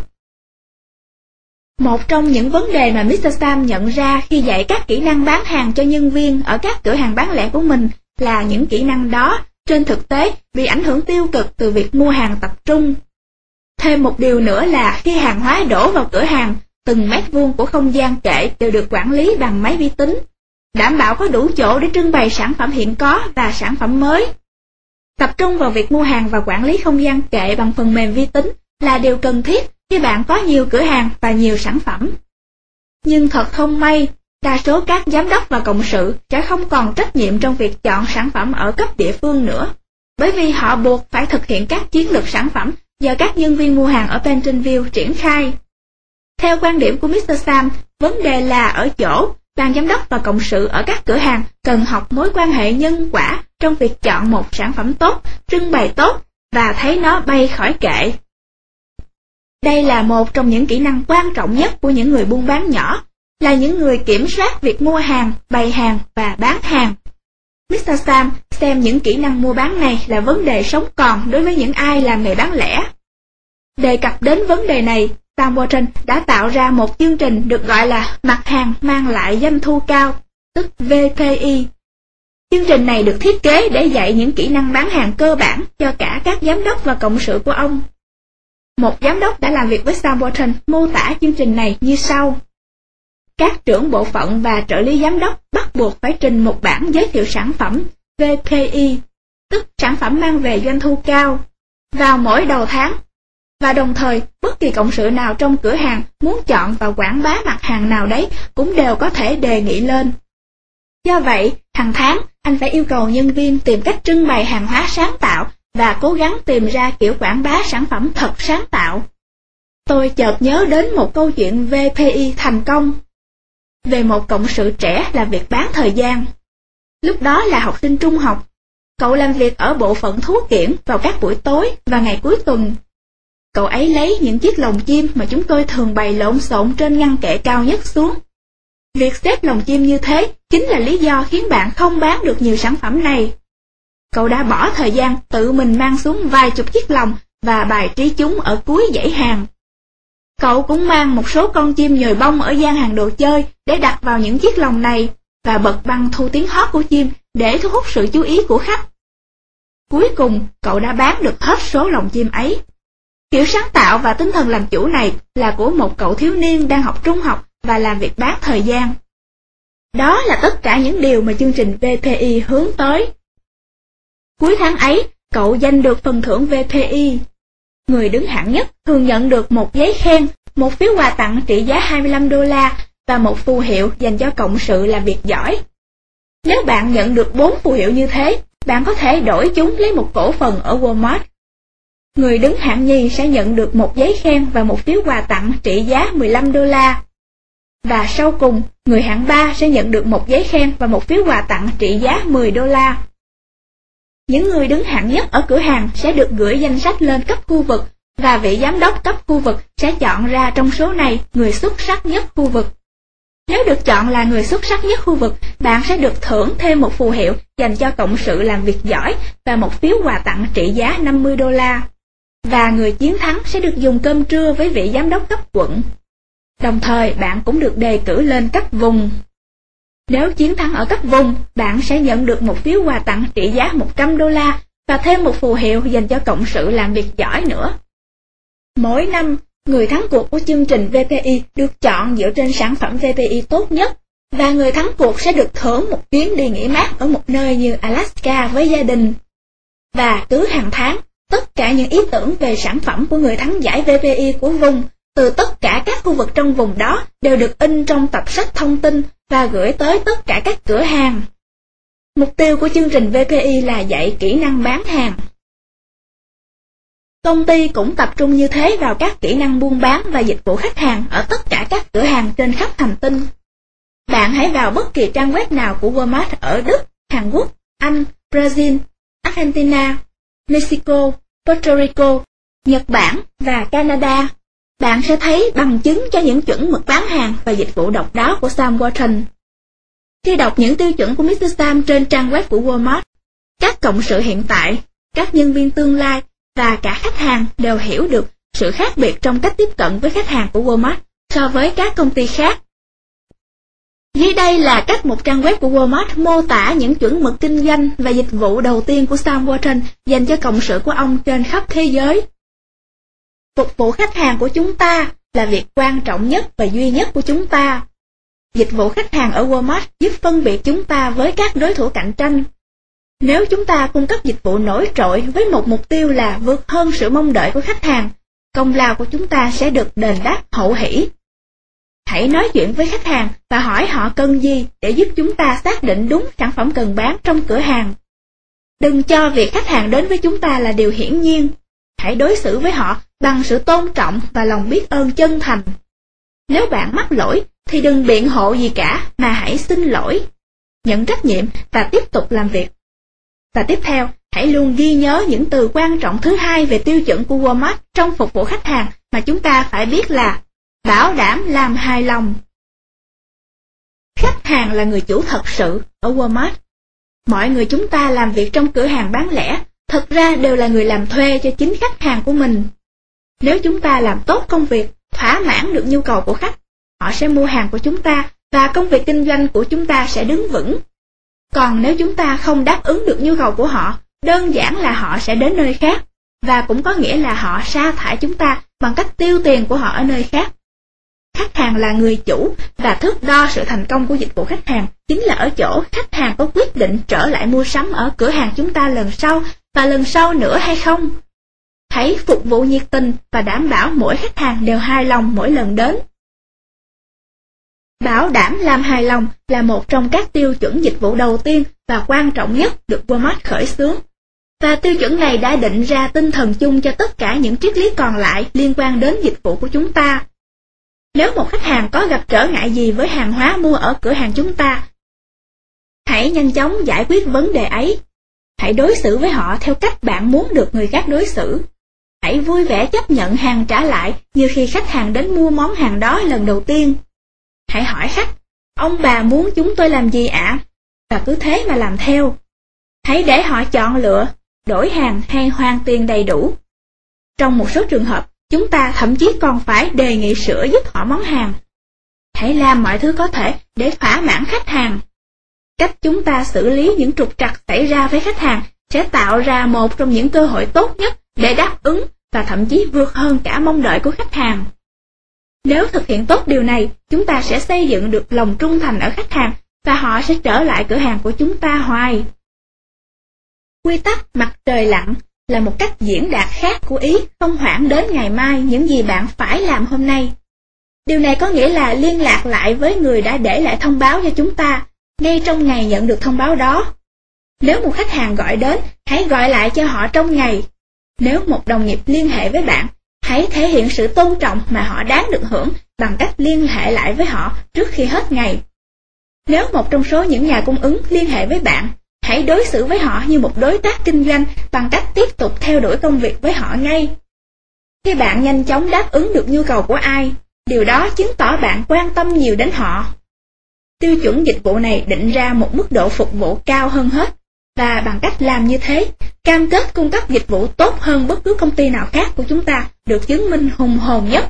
Một trong những vấn đề mà Mr. Sam nhận ra khi dạy các kỹ năng bán hàng cho nhân viên ở các cửa hàng bán lẻ của mình là những kỹ năng đó trên thực tế bị ảnh hưởng tiêu cực từ việc mua hàng tập trung. Thêm một điều nữa là khi hàng hóa đổ vào cửa hàng, từng mét vuông của không gian kệ đều được quản lý bằng máy vi tính, đảm bảo có đủ chỗ để trưng bày sản phẩm hiện có và sản phẩm mới. Tập trung vào việc mua hàng và quản lý không gian kệ bằng phần mềm vi tính là điều cần thiết khi bạn có nhiều cửa hàng và nhiều sản phẩm. Nhưng thật không may, đa số các giám đốc và cộng sự sẽ không còn trách nhiệm trong việc chọn sản phẩm ở cấp địa phương nữa, bởi vì họ buộc phải thực hiện các chiến lược sản phẩm do các nhân viên mua hàng ở Bentonville triển khai. Theo quan điểm của Mr. Sam, vấn đề là ở chỗ ban giám đốc và cộng sự ở các cửa hàng cần học mối quan hệ nhân quả trong việc chọn một sản phẩm tốt, trưng bày tốt và thấy nó bay khỏi kệ. Đây là một trong những kỹ năng quan trọng nhất của những người buôn bán nhỏ, là những người kiểm soát việc mua hàng, bày hàng và bán hàng. Mr. Sam xem những kỹ năng mua bán này là vấn đề sống còn đối với những ai làm nghề bán lẻ. Đề cập đến vấn đề này, Sam Walton đã tạo ra một chương trình được gọi là mặt hàng mang lại doanh thu cao, tức VPI. Chương trình này được thiết kế để dạy những kỹ năng bán hàng cơ bản cho cả các giám đốc và cộng sự của ông. Một giám đốc đã làm việc với Sam Walton mô tả chương trình này như sau. Các trưởng bộ phận và trợ lý giám đốc bắt buộc phải trình một bản giới thiệu sản phẩm VPI, tức sản phẩm mang về doanh thu cao, vào mỗi đầu tháng. Và đồng thời, bất kỳ cộng sự nào trong cửa hàng muốn chọn và quảng bá mặt hàng nào đấy cũng đều có thể đề nghị lên. Do vậy, hàng tháng, anh phải yêu cầu nhân viên tìm cách trưng bày hàng hóa sáng tạo và cố gắng tìm ra kiểu quảng bá sản phẩm thật sáng tạo. Tôi chợt nhớ đến một câu chuyện VPI thành công về một cộng sự trẻ làm việc bán thời gian. Lúc đó là học sinh trung học, cậu làm việc ở bộ phận thú kiển vào các buổi tối và ngày cuối tuần. Cậu ấy lấy những chiếc lồng chim mà chúng tôi thường bày lộn xộn trên ngăn kệ cao nhất xuống. Việc xếp lồng chim như thế chính là lý do khiến bạn không bán được nhiều sản phẩm này. Cậu đã bỏ thời gian tự mình mang xuống vài chục chiếc lồng và bài trí chúng ở cuối dãy hàng. Cậu cũng mang một số con chim nhồi bông ở gian hàng đồ chơi để đặt vào những chiếc lồng này và bật băng thu tiếng hót của chim để thu hút sự chú ý của khách. Cuối cùng, cậu đã bán được hết số lồng chim ấy. Kiểu sáng tạo và tinh thần làm chủ này là của một cậu thiếu niên đang học trung học và làm việc bán thời gian. Đó là tất cả những điều mà chương trình VPI hướng tới. Cuối tháng ấy, cậu giành được phần thưởng VPI. Người đứng hạng nhất thường nhận được một giấy khen, một phiếu quà tặng trị giá $25 và một phù hiệu dành cho cộng sự làm việc giỏi. Nếu bạn nhận được 4 phù hiệu như thế, bạn có thể đổi chúng lấy một cổ phần ở Walmart. Người đứng hạng nhì sẽ nhận được một giấy khen và một phiếu quà tặng trị giá $15. Và sau cùng, người hạng 3 sẽ nhận được một giấy khen và một phiếu quà tặng trị giá $10. Những người đứng hạng nhất ở cửa hàng sẽ được gửi danh sách lên cấp khu vực và vị giám đốc cấp khu vực sẽ chọn ra trong số này người xuất sắc nhất khu vực. Nếu được chọn là người xuất sắc nhất khu vực, bạn sẽ được thưởng thêm một phù hiệu dành cho cộng sự làm việc giỏi và một phiếu quà tặng trị giá $50. Và người chiến thắng sẽ được dùng cơm trưa với vị giám đốc cấp quận. Đồng thời, bạn cũng được đề cử lên cấp vùng. Nếu chiến thắng ở cấp vùng, bạn sẽ nhận được một phiếu quà tặng trị giá $100 và thêm một phù hiệu dành cho cộng sự làm việc giỏi nữa. Mỗi năm, người thắng cuộc của chương trình VPI được chọn dựa trên sản phẩm VPI tốt nhất, và người thắng cuộc sẽ được thưởng một chuyến đi nghỉ mát ở một nơi như Alaska với gia đình. Và cứ hàng tháng, tất cả những ý tưởng về sản phẩm của người thắng giải VPI của vùng từ tất cả các khu vực trong vùng đó đều được in trong tập sách thông tin và gửi tới tất cả các cửa hàng. Mục tiêu của chương trình VPI là dạy kỹ năng bán hàng. Công ty cũng tập trung như thế vào các kỹ năng buôn bán và dịch vụ khách hàng ở tất cả các cửa hàng trên khắp hành tinh. Bạn hãy vào bất kỳ trang web nào của Walmart ở Đức, Hàn Quốc, Anh, Brazil, Argentina, Mexico, Puerto Rico, Nhật Bản và Canada. Bạn sẽ thấy bằng chứng cho những chuẩn mực bán hàng và dịch vụ độc đáo của Sam Walton. Khi đọc những tiêu chuẩn của Mr. Sam trên trang web của Walmart, các cộng sự hiện tại, các nhân viên tương lai và cả khách hàng đều hiểu được sự khác biệt trong cách tiếp cận với khách hàng của Walmart so với các công ty khác. Dưới đây là cách một trang web của Walmart mô tả những chuẩn mực kinh doanh và dịch vụ đầu tiên của Sam Walton dành cho cộng sự của ông trên khắp thế giới. Phục vụ khách hàng của chúng ta là việc quan trọng nhất và duy nhất của chúng ta. Dịch vụ khách hàng ở Walmart giúp phân biệt chúng ta với các đối thủ cạnh tranh. Nếu chúng ta cung cấp dịch vụ nổi trội với một mục tiêu là vượt hơn sự mong đợi của khách hàng, công lao của chúng ta sẽ được đền đáp hậu hỷ. Hãy nói chuyện với khách hàng và hỏi họ cần gì để giúp chúng ta xác định đúng sản phẩm cần bán trong cửa hàng. Đừng cho việc khách hàng đến với chúng ta là điều hiển nhiên. Hãy đối xử với họ bằng sự tôn trọng và lòng biết ơn chân thành. Nếu bạn mắc lỗi thì đừng biện hộ gì cả mà hãy xin lỗi, nhận trách nhiệm và tiếp tục làm việc. Và tiếp theo, hãy luôn ghi nhớ những từ quan trọng thứ hai về tiêu chuẩn của Walmart trong phục vụ khách hàng mà chúng ta phải biết là bảo đảm làm hài lòng. Khách hàng là người chủ thật sự ở Walmart. Mọi người chúng ta làm việc trong cửa hàng bán lẻ thật ra đều là người làm thuê cho chính khách hàng của mình. Nếu chúng ta làm tốt công việc, thỏa mãn được nhu cầu của khách, họ sẽ mua hàng của chúng ta và công việc kinh doanh của chúng ta sẽ đứng vững. Còn nếu chúng ta không đáp ứng được nhu cầu của họ, đơn giản là họ sẽ đến nơi khác, và cũng có nghĩa là họ sa thải chúng ta bằng cách tiêu tiền của họ ở nơi khác. Khách hàng là người chủ, và thước đo sự thành công của dịch vụ khách hàng chính là ở chỗ khách hàng có quyết định trở lại mua sắm ở cửa hàng chúng ta lần sau và lần sau nữa hay không. Hãy phục vụ nhiệt tình và đảm bảo mỗi khách hàng đều hài lòng mỗi lần đến. Bảo đảm làm hài lòng là một trong các tiêu chuẩn dịch vụ đầu tiên và quan trọng nhất được Walmart khởi xướng. Và tiêu chuẩn này đã định ra tinh thần chung cho tất cả những triết lý còn lại liên quan đến dịch vụ của chúng ta. Nếu một khách hàng có gặp trở ngại gì với hàng hóa mua ở cửa hàng chúng ta, hãy nhanh chóng giải quyết vấn đề ấy. Hãy đối xử với họ theo cách bạn muốn được người khác đối xử. Hãy vui vẻ chấp nhận hàng trả lại như khi khách hàng đến mua món hàng đó lần đầu tiên. Hãy hỏi khách, ông bà muốn chúng tôi làm gì ạ? Và cứ thế mà làm theo. Hãy để họ chọn lựa, đổi hàng hay hoàn tiền đầy đủ. Trong một số trường hợp, chúng ta thậm chí còn phải đề nghị sửa giúp họ món hàng. Hãy làm mọi thứ có thể để thỏa mãn khách hàng. Cách chúng ta xử lý những trục trặc xảy ra với khách hàng sẽ tạo ra một trong những cơ hội tốt nhất để đáp ứng và thậm chí vượt hơn cả mong đợi của khách hàng. Nếu thực hiện tốt điều này, chúng ta sẽ xây dựng được lòng trung thành ở khách hàng và họ sẽ trở lại cửa hàng của chúng ta hoài. Quy tắc mặt trời lặn là một cách diễn đạt khác của ý không hoãn đến ngày mai những gì bạn phải làm hôm nay. Điều này có nghĩa là liên lạc lại với người đã để lại thông báo cho chúng ta, ngay trong ngày nhận được thông báo đó. Nếu một khách hàng gọi đến, hãy gọi lại cho họ trong ngày. Nếu một đồng nghiệp liên hệ với bạn, hãy thể hiện sự tôn trọng mà họ đáng được hưởng bằng cách liên hệ lại với họ trước khi hết ngày. Nếu một trong số những nhà cung ứng liên hệ với bạn, hãy đối xử với họ như một đối tác kinh doanh bằng cách tiếp tục theo đuổi công việc với họ ngay. Khi bạn nhanh chóng đáp ứng được nhu cầu của ai, điều đó chứng tỏ bạn quan tâm nhiều đến họ. Tiêu chuẩn dịch vụ này định ra một mức độ phục vụ cao hơn hết, và bằng cách làm như thế, cam kết cung cấp dịch vụ tốt hơn bất cứ công ty nào khác của chúng ta được chứng minh hùng hồn nhất.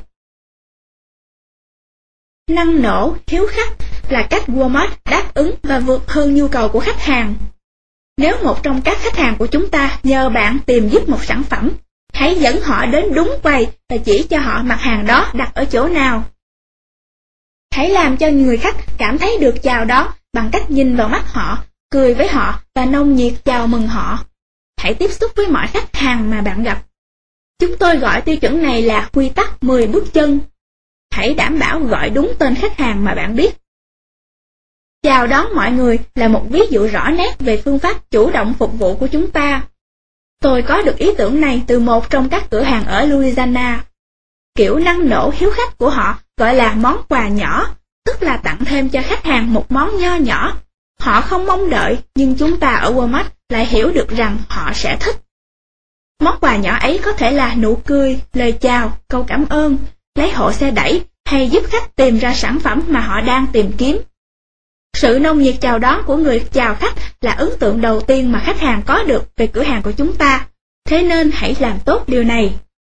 Năng nổ, hiếu khách là cách Walmart đáp ứng và vượt hơn nhu cầu của khách hàng. Nếu một trong các khách hàng của chúng ta nhờ bạn tìm giúp một sản phẩm, hãy dẫn họ đến đúng quầy và chỉ cho họ mặt hàng đó đặt ở chỗ nào. Hãy làm cho người khách cảm thấy được chào đón bằng cách nhìn vào mắt họ, cười với họ và nồng nhiệt chào mừng họ. Hãy tiếp xúc với mọi khách hàng mà bạn gặp. Chúng tôi gọi tiêu chuẩn này là quy tắc 10 bước chân. Hãy đảm bảo gọi đúng tên khách hàng mà bạn biết. Chào đón mọi người là một ví dụ rõ nét về phương pháp chủ động phục vụ của chúng ta. Tôi có được ý tưởng này từ một trong các cửa hàng ở Louisiana. Kiểu năng nổ hiếu khách của họ gọi là món quà nhỏ, tức là tặng thêm cho khách hàng một món nho nhỏ. Họ không mong đợi, nhưng chúng ta ở Walmart lại hiểu được rằng họ sẽ thích. Món quà nhỏ ấy có thể là nụ cười, lời chào, câu cảm ơn, lấy hộ xe đẩy hay giúp khách tìm ra sản phẩm mà họ đang tìm kiếm. Sự nồng nhiệt chào đón của người chào khách là ấn tượng đầu tiên mà khách hàng có được về cửa hàng của chúng ta, thế nên hãy làm tốt điều này.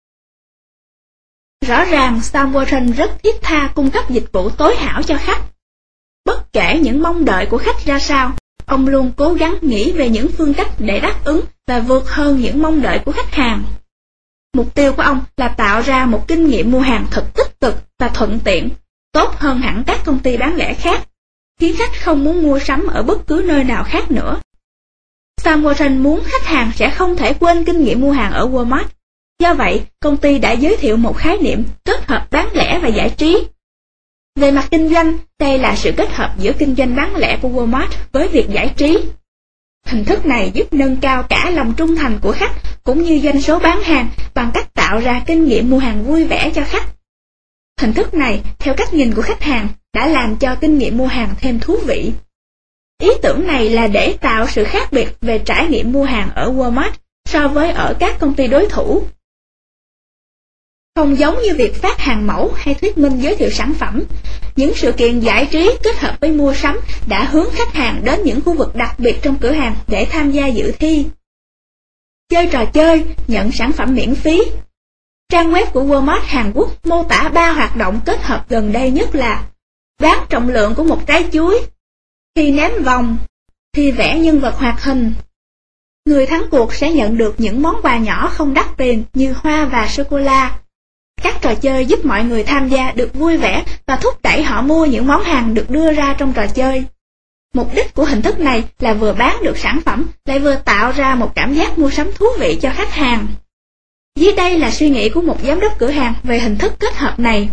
Rõ ràng Sam Walton rất thiết tha cung cấp dịch vụ tối hảo cho khách. Bất kể những mong đợi của khách ra sao, ông luôn cố gắng nghĩ về những phương cách để đáp ứng và vượt hơn những mong đợi của khách hàng. Mục tiêu của ông là tạo ra một kinh nghiệm mua hàng thật tích cực và thuận tiện, tốt hơn hẳn các công ty bán lẻ khác, khiến khách không muốn mua sắm ở bất cứ nơi nào khác nữa. Sam Walton muốn khách hàng sẽ không thể quên kinh nghiệm mua hàng ở Walmart. Do vậy, công ty đã giới thiệu một khái niệm kết hợp bán lẻ và giải trí. Về mặt kinh doanh, đây là sự kết hợp giữa kinh doanh bán lẻ của Walmart với việc giải trí. Hình thức này giúp nâng cao cả lòng trung thành của khách cũng như doanh số bán hàng bằng cách tạo ra kinh nghiệm mua hàng vui vẻ cho khách. Hình thức này, theo cách nhìn của khách hàng, đã làm cho kinh nghiệm mua hàng thêm thú vị. Ý tưởng này là để tạo sự khác biệt về trải nghiệm mua hàng ở Walmart so với ở các công ty đối thủ. Không giống như việc phát hàng mẫu hay thuyết minh giới thiệu sản phẩm, những sự kiện giải trí kết hợp với mua sắm đã hướng khách hàng đến những khu vực đặc biệt trong cửa hàng để tham gia dự thi. Chơi trò chơi, nhận sản phẩm miễn phí. Trang web của Walmart Hàn Quốc mô tả 3 hoạt động kết hợp gần đây nhất là đoán trọng lượng của một trái chuối, thi ném vòng, thì vẽ nhân vật hoạt hình. Người thắng cuộc sẽ nhận được những món quà nhỏ không đắt tiền như hoa và sô-cô-la. Các trò chơi giúp mọi người tham gia được vui vẻ và thúc đẩy họ mua những món hàng được đưa ra trong trò chơi. Mục đích của hình thức này là vừa bán được sản phẩm, lại vừa tạo ra một cảm giác mua sắm thú vị cho khách hàng. Dưới đây là suy nghĩ của một giám đốc cửa hàng về hình thức kết hợp này.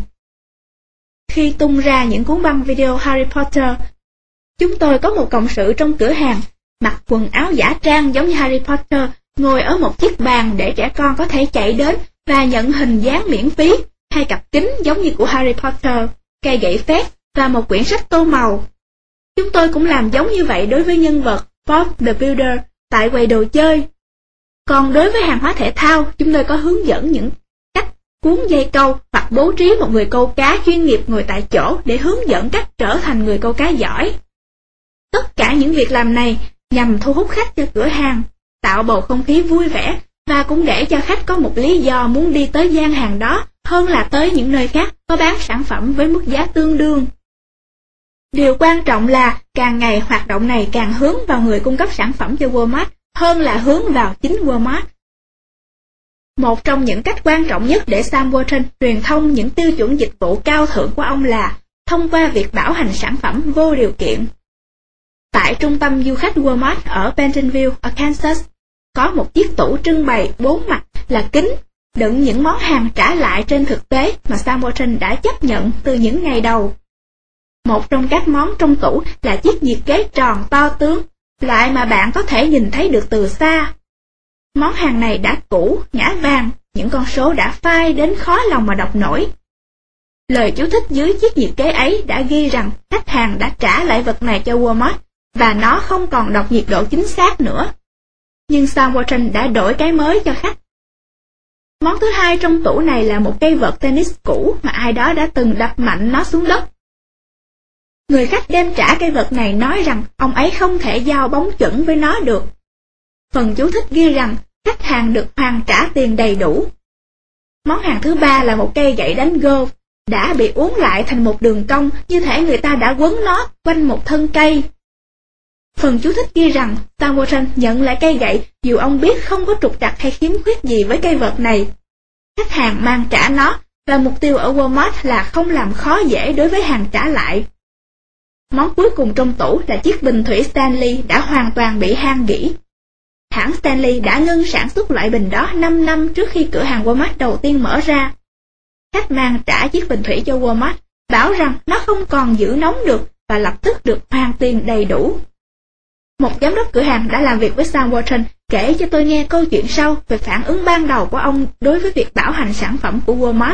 Khi tung ra những cuốn băng video Harry Potter, chúng tôi có một cộng sự trong cửa hàng, mặc quần áo giả trang giống như Harry Potter, ngồi ở một chiếc bàn để trẻ con có thể chạy đến và nhận hình dáng miễn phí, 2 cặp kính giống như của Harry Potter, cây gậy phép và một quyển sách tô màu. Chúng tôi cũng làm giống như vậy đối với nhân vật Bob the Builder tại quầy đồ chơi. Còn đối với hàng hóa thể thao, chúng tôi có hướng dẫn những cách cuốn dây câu hoặc bố trí một người câu cá chuyên nghiệp ngồi tại chỗ để hướng dẫn cách trở thành người câu cá giỏi. Tất cả những việc làm này nhằm thu hút khách cho cửa hàng, tạo bầu không khí vui vẻ và cũng để cho khách có một lý do muốn đi tới gian hàng đó hơn là tới những nơi khác có bán sản phẩm với mức giá tương đương. Điều quan trọng là càng ngày hoạt động này càng hướng vào người cung cấp sản phẩm cho Walmart hơn là hướng vào chính Walmart. Một trong những cách quan trọng nhất để Sam Walton truyền thông những tiêu chuẩn dịch vụ cao thượng của ông là thông qua việc bảo hành sản phẩm vô điều kiện. Tại trung tâm du khách Walmart ở Bentonville, Arkansas, có một chiếc tủ trưng bày 4 mặt là kính, đựng những món hàng trả lại trên thực tế mà Sam Walton đã chấp nhận từ những ngày đầu. Một trong các món trong tủ là chiếc nhiệt kế tròn to tướng, loại mà bạn có thể nhìn thấy được từ xa. Món hàng này đã cũ, ngã vàng, những con số đã phai đến khó lòng mà đọc nổi. Lời chú thích dưới chiếc nhiệt kế ấy đã ghi rằng khách hàng đã trả lại vật này cho Walmart và nó không còn đọc nhiệt độ chính xác nữa. Nhưng Sam Walton đã đổi cái mới cho khách. Món thứ hai trong tủ này là một cây vợt tennis cũ mà ai đó đã từng đập mạnh nó xuống đất. Người khách đem trả cây vợt này nói rằng ông ấy không thể giao bóng chuẩn với nó được. Phần chú thích ghi rằng khách hàng được hoàn trả tiền đầy đủ. Món hàng thứ ba là một cây gậy đánh golf, đã bị uốn lại thành một đường cong như thể người ta đã quấn nó quanh một thân cây. Phần chú thích ghi rằng Sam Walton nhận lại cây gậy dù ông biết không có trục trặc hay khiếm khuyết gì với cây vợt này. Khách hàng mang trả nó và mục tiêu ở Walmart là không làm khó dễ đối với hàng trả lại. Món cuối cùng trong tủ là chiếc bình thủy Stanley đã hoàn toàn bị han gỉ. Hãng Stanley đã ngưng sản xuất loại bình đó 5 năm trước khi cửa hàng Walmart đầu tiên mở ra. Khách mang trả chiếc bình thủy cho Walmart, bảo rằng nó không còn giữ nóng được và lập tức được hoàn tiền đầy đủ. Một giám đốc cửa hàng đã làm việc với Sam Walton kể cho tôi nghe câu chuyện sau về phản ứng ban đầu của ông đối với việc bảo hành sản phẩm của Walmart.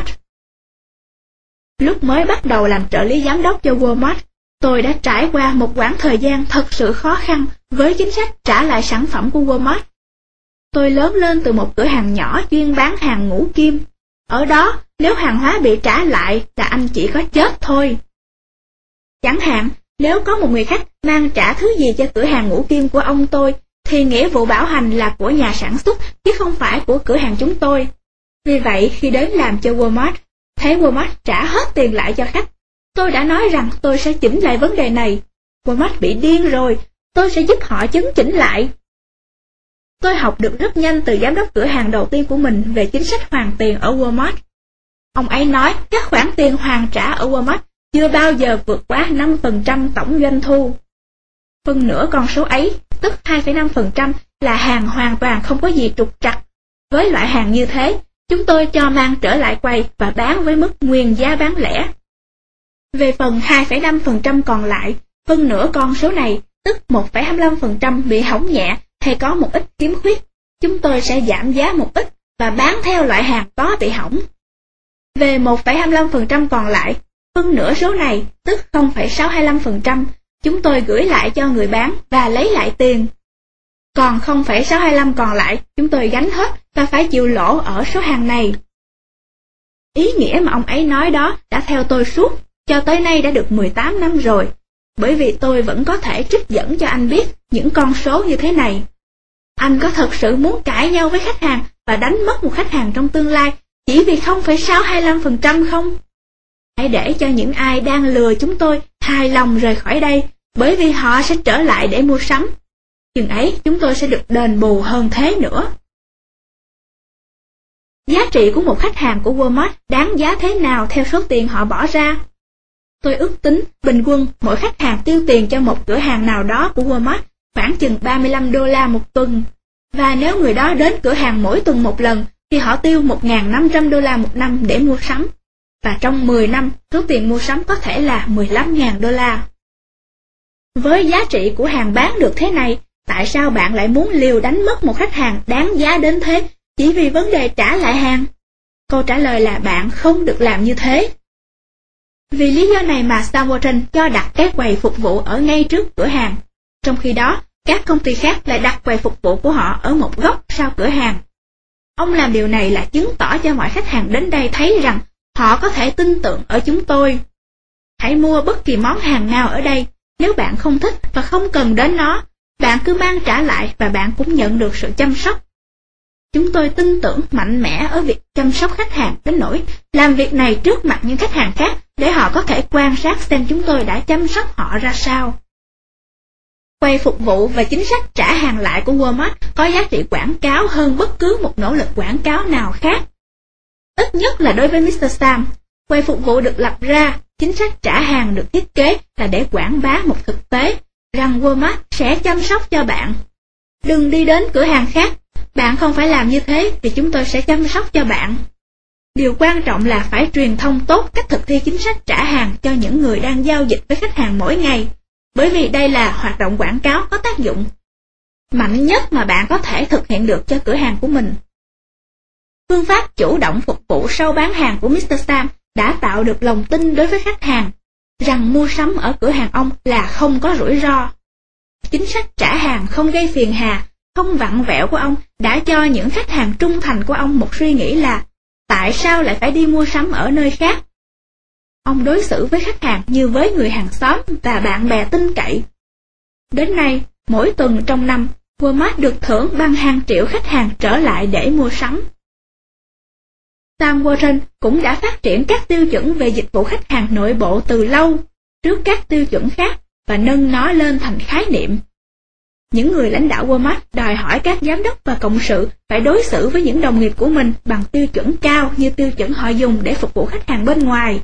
Lúc mới bắt đầu làm trợ lý giám đốc cho Walmart, tôi đã trải qua một quãng thời gian thật sự khó khăn với chính sách trả lại sản phẩm của Walmart. Tôi lớn lên từ một cửa hàng nhỏ chuyên bán hàng ngũ kim. Ở đó, nếu hàng hóa bị trả lại là anh chỉ có chết thôi. Chẳng hạn, nếu có một người khách mang trả thứ gì cho cửa hàng ngũ kim của ông tôi, thì nghĩa vụ bảo hành là của nhà sản xuất, chứ không phải của cửa hàng chúng tôi. Vì vậy, khi đến làm cho Walmart, thấy Walmart trả hết tiền lại cho khách, tôi đã nói rằng tôi sẽ chỉnh lại vấn đề này. Walmart bị điên rồi, tôi sẽ giúp họ chấn chỉnh lại. Tôi học được rất nhanh từ giám đốc cửa hàng đầu tiên của mình về chính sách hoàn tiền ở Walmart. Ông ấy nói các khoản tiền hoàn trả ở Walmart chưa bao giờ vượt quá 5% tổng doanh thu. Phân nửa con số ấy, tức 2,5% là hàng hoàn toàn không có gì trục trặc. Với loại hàng như thế, chúng tôi cho mang trở lại quầy và bán với mức nguyên giá bán lẻ. Về phần 2,5% còn lại, phân nửa con số này, tức 1,25% bị hỏng nhẹ hay có một ít khiếm khuyết, chúng tôi sẽ giảm giá một ít và bán theo loại hàng có bị hỏng. Về 1,25% còn lại, phân nửa số này, tức 0,625%, chúng tôi gửi lại cho người bán và lấy lại tiền. Còn 0,625 còn lại, chúng tôi gánh hết và phải chịu lỗ ở số hàng này. Ý nghĩa mà ông ấy nói đó đã theo tôi suốt, cho tới nay đã được 18 năm rồi, bởi vì tôi vẫn có thể trích dẫn cho anh biết những con số như thế này. Anh có thật sự muốn cãi nhau với khách hàng và đánh mất một khách hàng trong tương lai chỉ vì 0,625% không? Hãy để cho những ai đang lừa chúng tôi hài lòng rời khỏi đây bởi vì họ sẽ trở lại để mua sắm. Chừng ấy chúng tôi sẽ được đền bù hơn thế nữa. Giá trị của một khách hàng của Walmart đáng giá thế nào theo số tiền họ bỏ ra? Tôi ước tính bình quân mỗi khách hàng tiêu tiền cho một cửa hàng nào đó của Walmart khoảng chừng $35 một tuần. Và nếu người đó đến cửa hàng mỗi tuần một lần thì họ tiêu $1.500 một năm để mua sắm. Và trong 10 năm, số tiền mua sắm có thể là $15.000. Với giá trị của hàng bán được thế này, tại sao bạn lại muốn liều đánh mất một khách hàng đáng giá đến thế chỉ vì vấn đề trả lại hàng? Câu trả lời là bạn không được làm như thế. Vì lý do này mà Sam Walton cho đặt cái quầy phục vụ ở ngay trước cửa hàng, trong khi đó các công ty khác lại đặt quầy phục vụ của họ ở một góc sau cửa hàng. Ông làm điều này là chứng tỏ cho mọi khách hàng đến đây thấy rằng họ có thể tin tưởng ở chúng tôi. Hãy mua bất kỳ món hàng nào ở đây, nếu bạn không thích và không cần đến nó, bạn cứ mang trả lại và bạn cũng nhận được sự chăm sóc. Chúng tôi tin tưởng mạnh mẽ ở việc chăm sóc khách hàng đến nỗi làm việc này trước mặt những khách hàng khác để họ có thể quan sát xem chúng tôi đã chăm sóc họ ra sao. Quầy phục vụ và chính sách trả hàng lại của Walmart có giá trị quảng cáo hơn bất cứ một nỗ lực quảng cáo nào khác. Ít nhất là đối với Mr. Sam, quầy phục vụ được lập ra, chính sách trả hàng được thiết kế là để quảng bá một thực tế rằng Walmart sẽ chăm sóc cho bạn. Đừng đi đến cửa hàng khác, bạn không phải làm như thế vì chúng tôi sẽ chăm sóc cho bạn. Điều quan trọng là phải truyền thông tốt cách thực thi chính sách trả hàng cho những người đang giao dịch với khách hàng mỗi ngày, bởi vì đây là hoạt động quảng cáo có tác dụng mạnh nhất mà bạn có thể thực hiện được cho cửa hàng của mình. Phương pháp chủ động phục vụ sau bán hàng của Mr. Sam đã tạo được lòng tin đối với khách hàng rằng mua sắm ở cửa hàng ông là không có rủi ro. Chính sách trả hàng không gây phiền hà, không vặn vẹo của ông đã cho những khách hàng trung thành của ông một suy nghĩ là tại sao lại phải đi mua sắm ở nơi khác. Ông đối xử với khách hàng như với người hàng xóm và bạn bè tin cậy. Đến nay, mỗi tuần trong năm, Walmart được thưởng bằng hàng triệu khách hàng trở lại để mua sắm. Sam Walton cũng đã phát triển các tiêu chuẩn về dịch vụ khách hàng nội bộ từ lâu, trước các tiêu chuẩn khác, và nâng nó lên thành khái niệm. Những người lãnh đạo Walmart đòi hỏi các giám đốc và cộng sự phải đối xử với những đồng nghiệp của mình bằng tiêu chuẩn cao như tiêu chuẩn họ dùng để phục vụ khách hàng bên ngoài.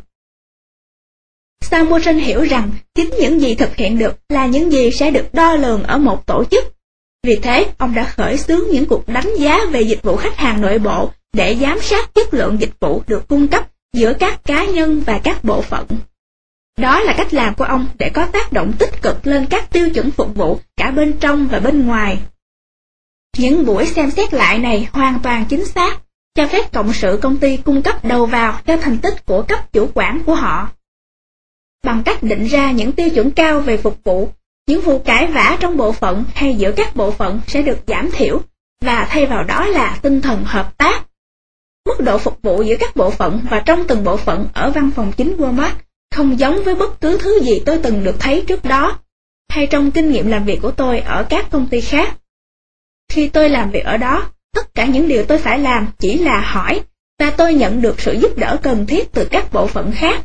Sam Walton hiểu rằng chính những gì thực hiện được là những gì sẽ được đo lường ở một tổ chức. Vì thế, ông đã khởi xướng những cuộc đánh giá về dịch vụ khách hàng nội bộ để giám sát chất lượng dịch vụ được cung cấp giữa các cá nhân và các bộ phận. Đó là cách làm của ông để có tác động tích cực lên các tiêu chuẩn phục vụ cả bên trong và bên ngoài. Những buổi xem xét lại này hoàn toàn chính xác, cho phép cộng sự công ty cung cấp đầu vào cho thành tích của cấp chủ quản của họ. Bằng cách định ra những tiêu chuẩn cao về phục vụ, những vụ cãi vã trong bộ phận hay giữa các bộ phận sẽ được giảm thiểu, và thay vào đó là tinh thần hợp tác. Mức độ phục vụ giữa các bộ phận và trong từng bộ phận ở văn phòng chính Walmart không giống với bất cứ thứ gì tôi từng được thấy trước đó, hay trong kinh nghiệm làm việc của tôi ở các công ty khác. Khi tôi làm việc ở đó, tất cả những điều tôi phải làm chỉ là hỏi, và tôi nhận được sự giúp đỡ cần thiết từ các bộ phận khác.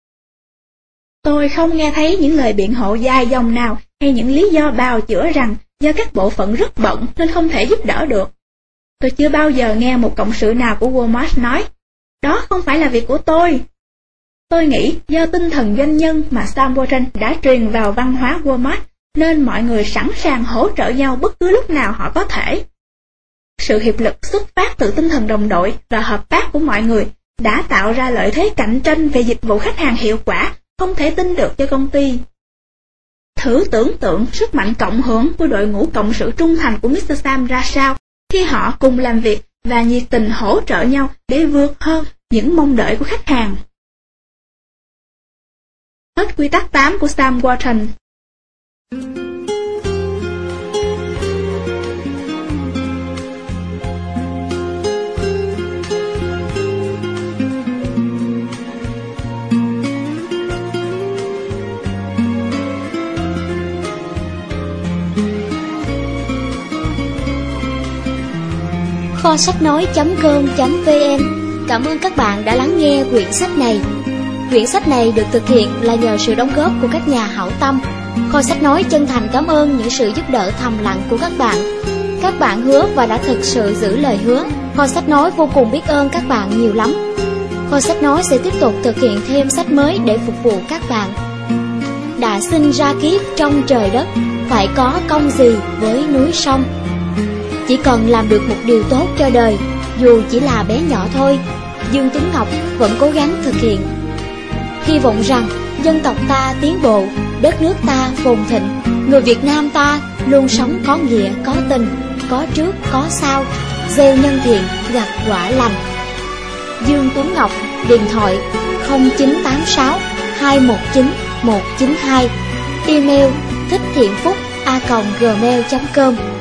Tôi không nghe thấy những lời biện hộ dài dòng nào hay những lý do bào chữa rằng do các bộ phận rất bận nên không thể giúp đỡ được. Tôi chưa bao giờ nghe một cộng sự nào của Walmart nói, đó không phải là việc của tôi. Tôi nghĩ do tinh thần doanh nhân mà Sam Walton đã truyền vào văn hóa Walmart nên mọi người sẵn sàng hỗ trợ nhau bất cứ lúc nào họ có thể. Sự hiệp lực xuất phát từ tinh thần đồng đội và hợp tác của mọi người đã tạo ra lợi thế cạnh tranh về dịch vụ khách hàng hiệu quả không thể tin được cho công ty. Thử tưởng tượng sức mạnh cộng hưởng của đội ngũ cộng sự trung thành của Mr. Sam ra sao khi họ cùng làm việc và nhiệt tình hỗ trợ nhau để vượt hơn những mong đợi của khách hàng. Hết quy tắc 8 của Sam Walton. Kho sách nói.com.vn cảm ơn các bạn đã lắng nghe quyển sách này. Quyển sách này được thực hiện là nhờ sự đóng góp của các nhà hảo tâm Kho sách nói chân thành cảm ơn những sự giúp đỡ thầm lặng của các bạn. Các bạn hứa và đã thực sự giữ lời hứa. Kho sách nói vô cùng biết ơn các bạn nhiều lắm. Kho sách nói sẽ tiếp tục thực hiện thêm sách mới để phục vụ các bạn. Đã sinh ra kiếp trong trời đất, phải có công gì với núi sông. Chỉ cần làm được một điều tốt cho đời, dù chỉ là bé nhỏ thôi, Dương Tuấn Ngọc vẫn cố gắng thực hiện. Hy vọng rằng dân tộc ta tiến bộ, đất nước ta phồn thịnh, người Việt Nam ta luôn sống có nghĩa, có tình, có trước, có sau, gieo nhân thiện, gặt quả lành. Dương Tuấn Ngọc, điện thoại 0986 219 192, email thicchthiệnphúc@gmail.com.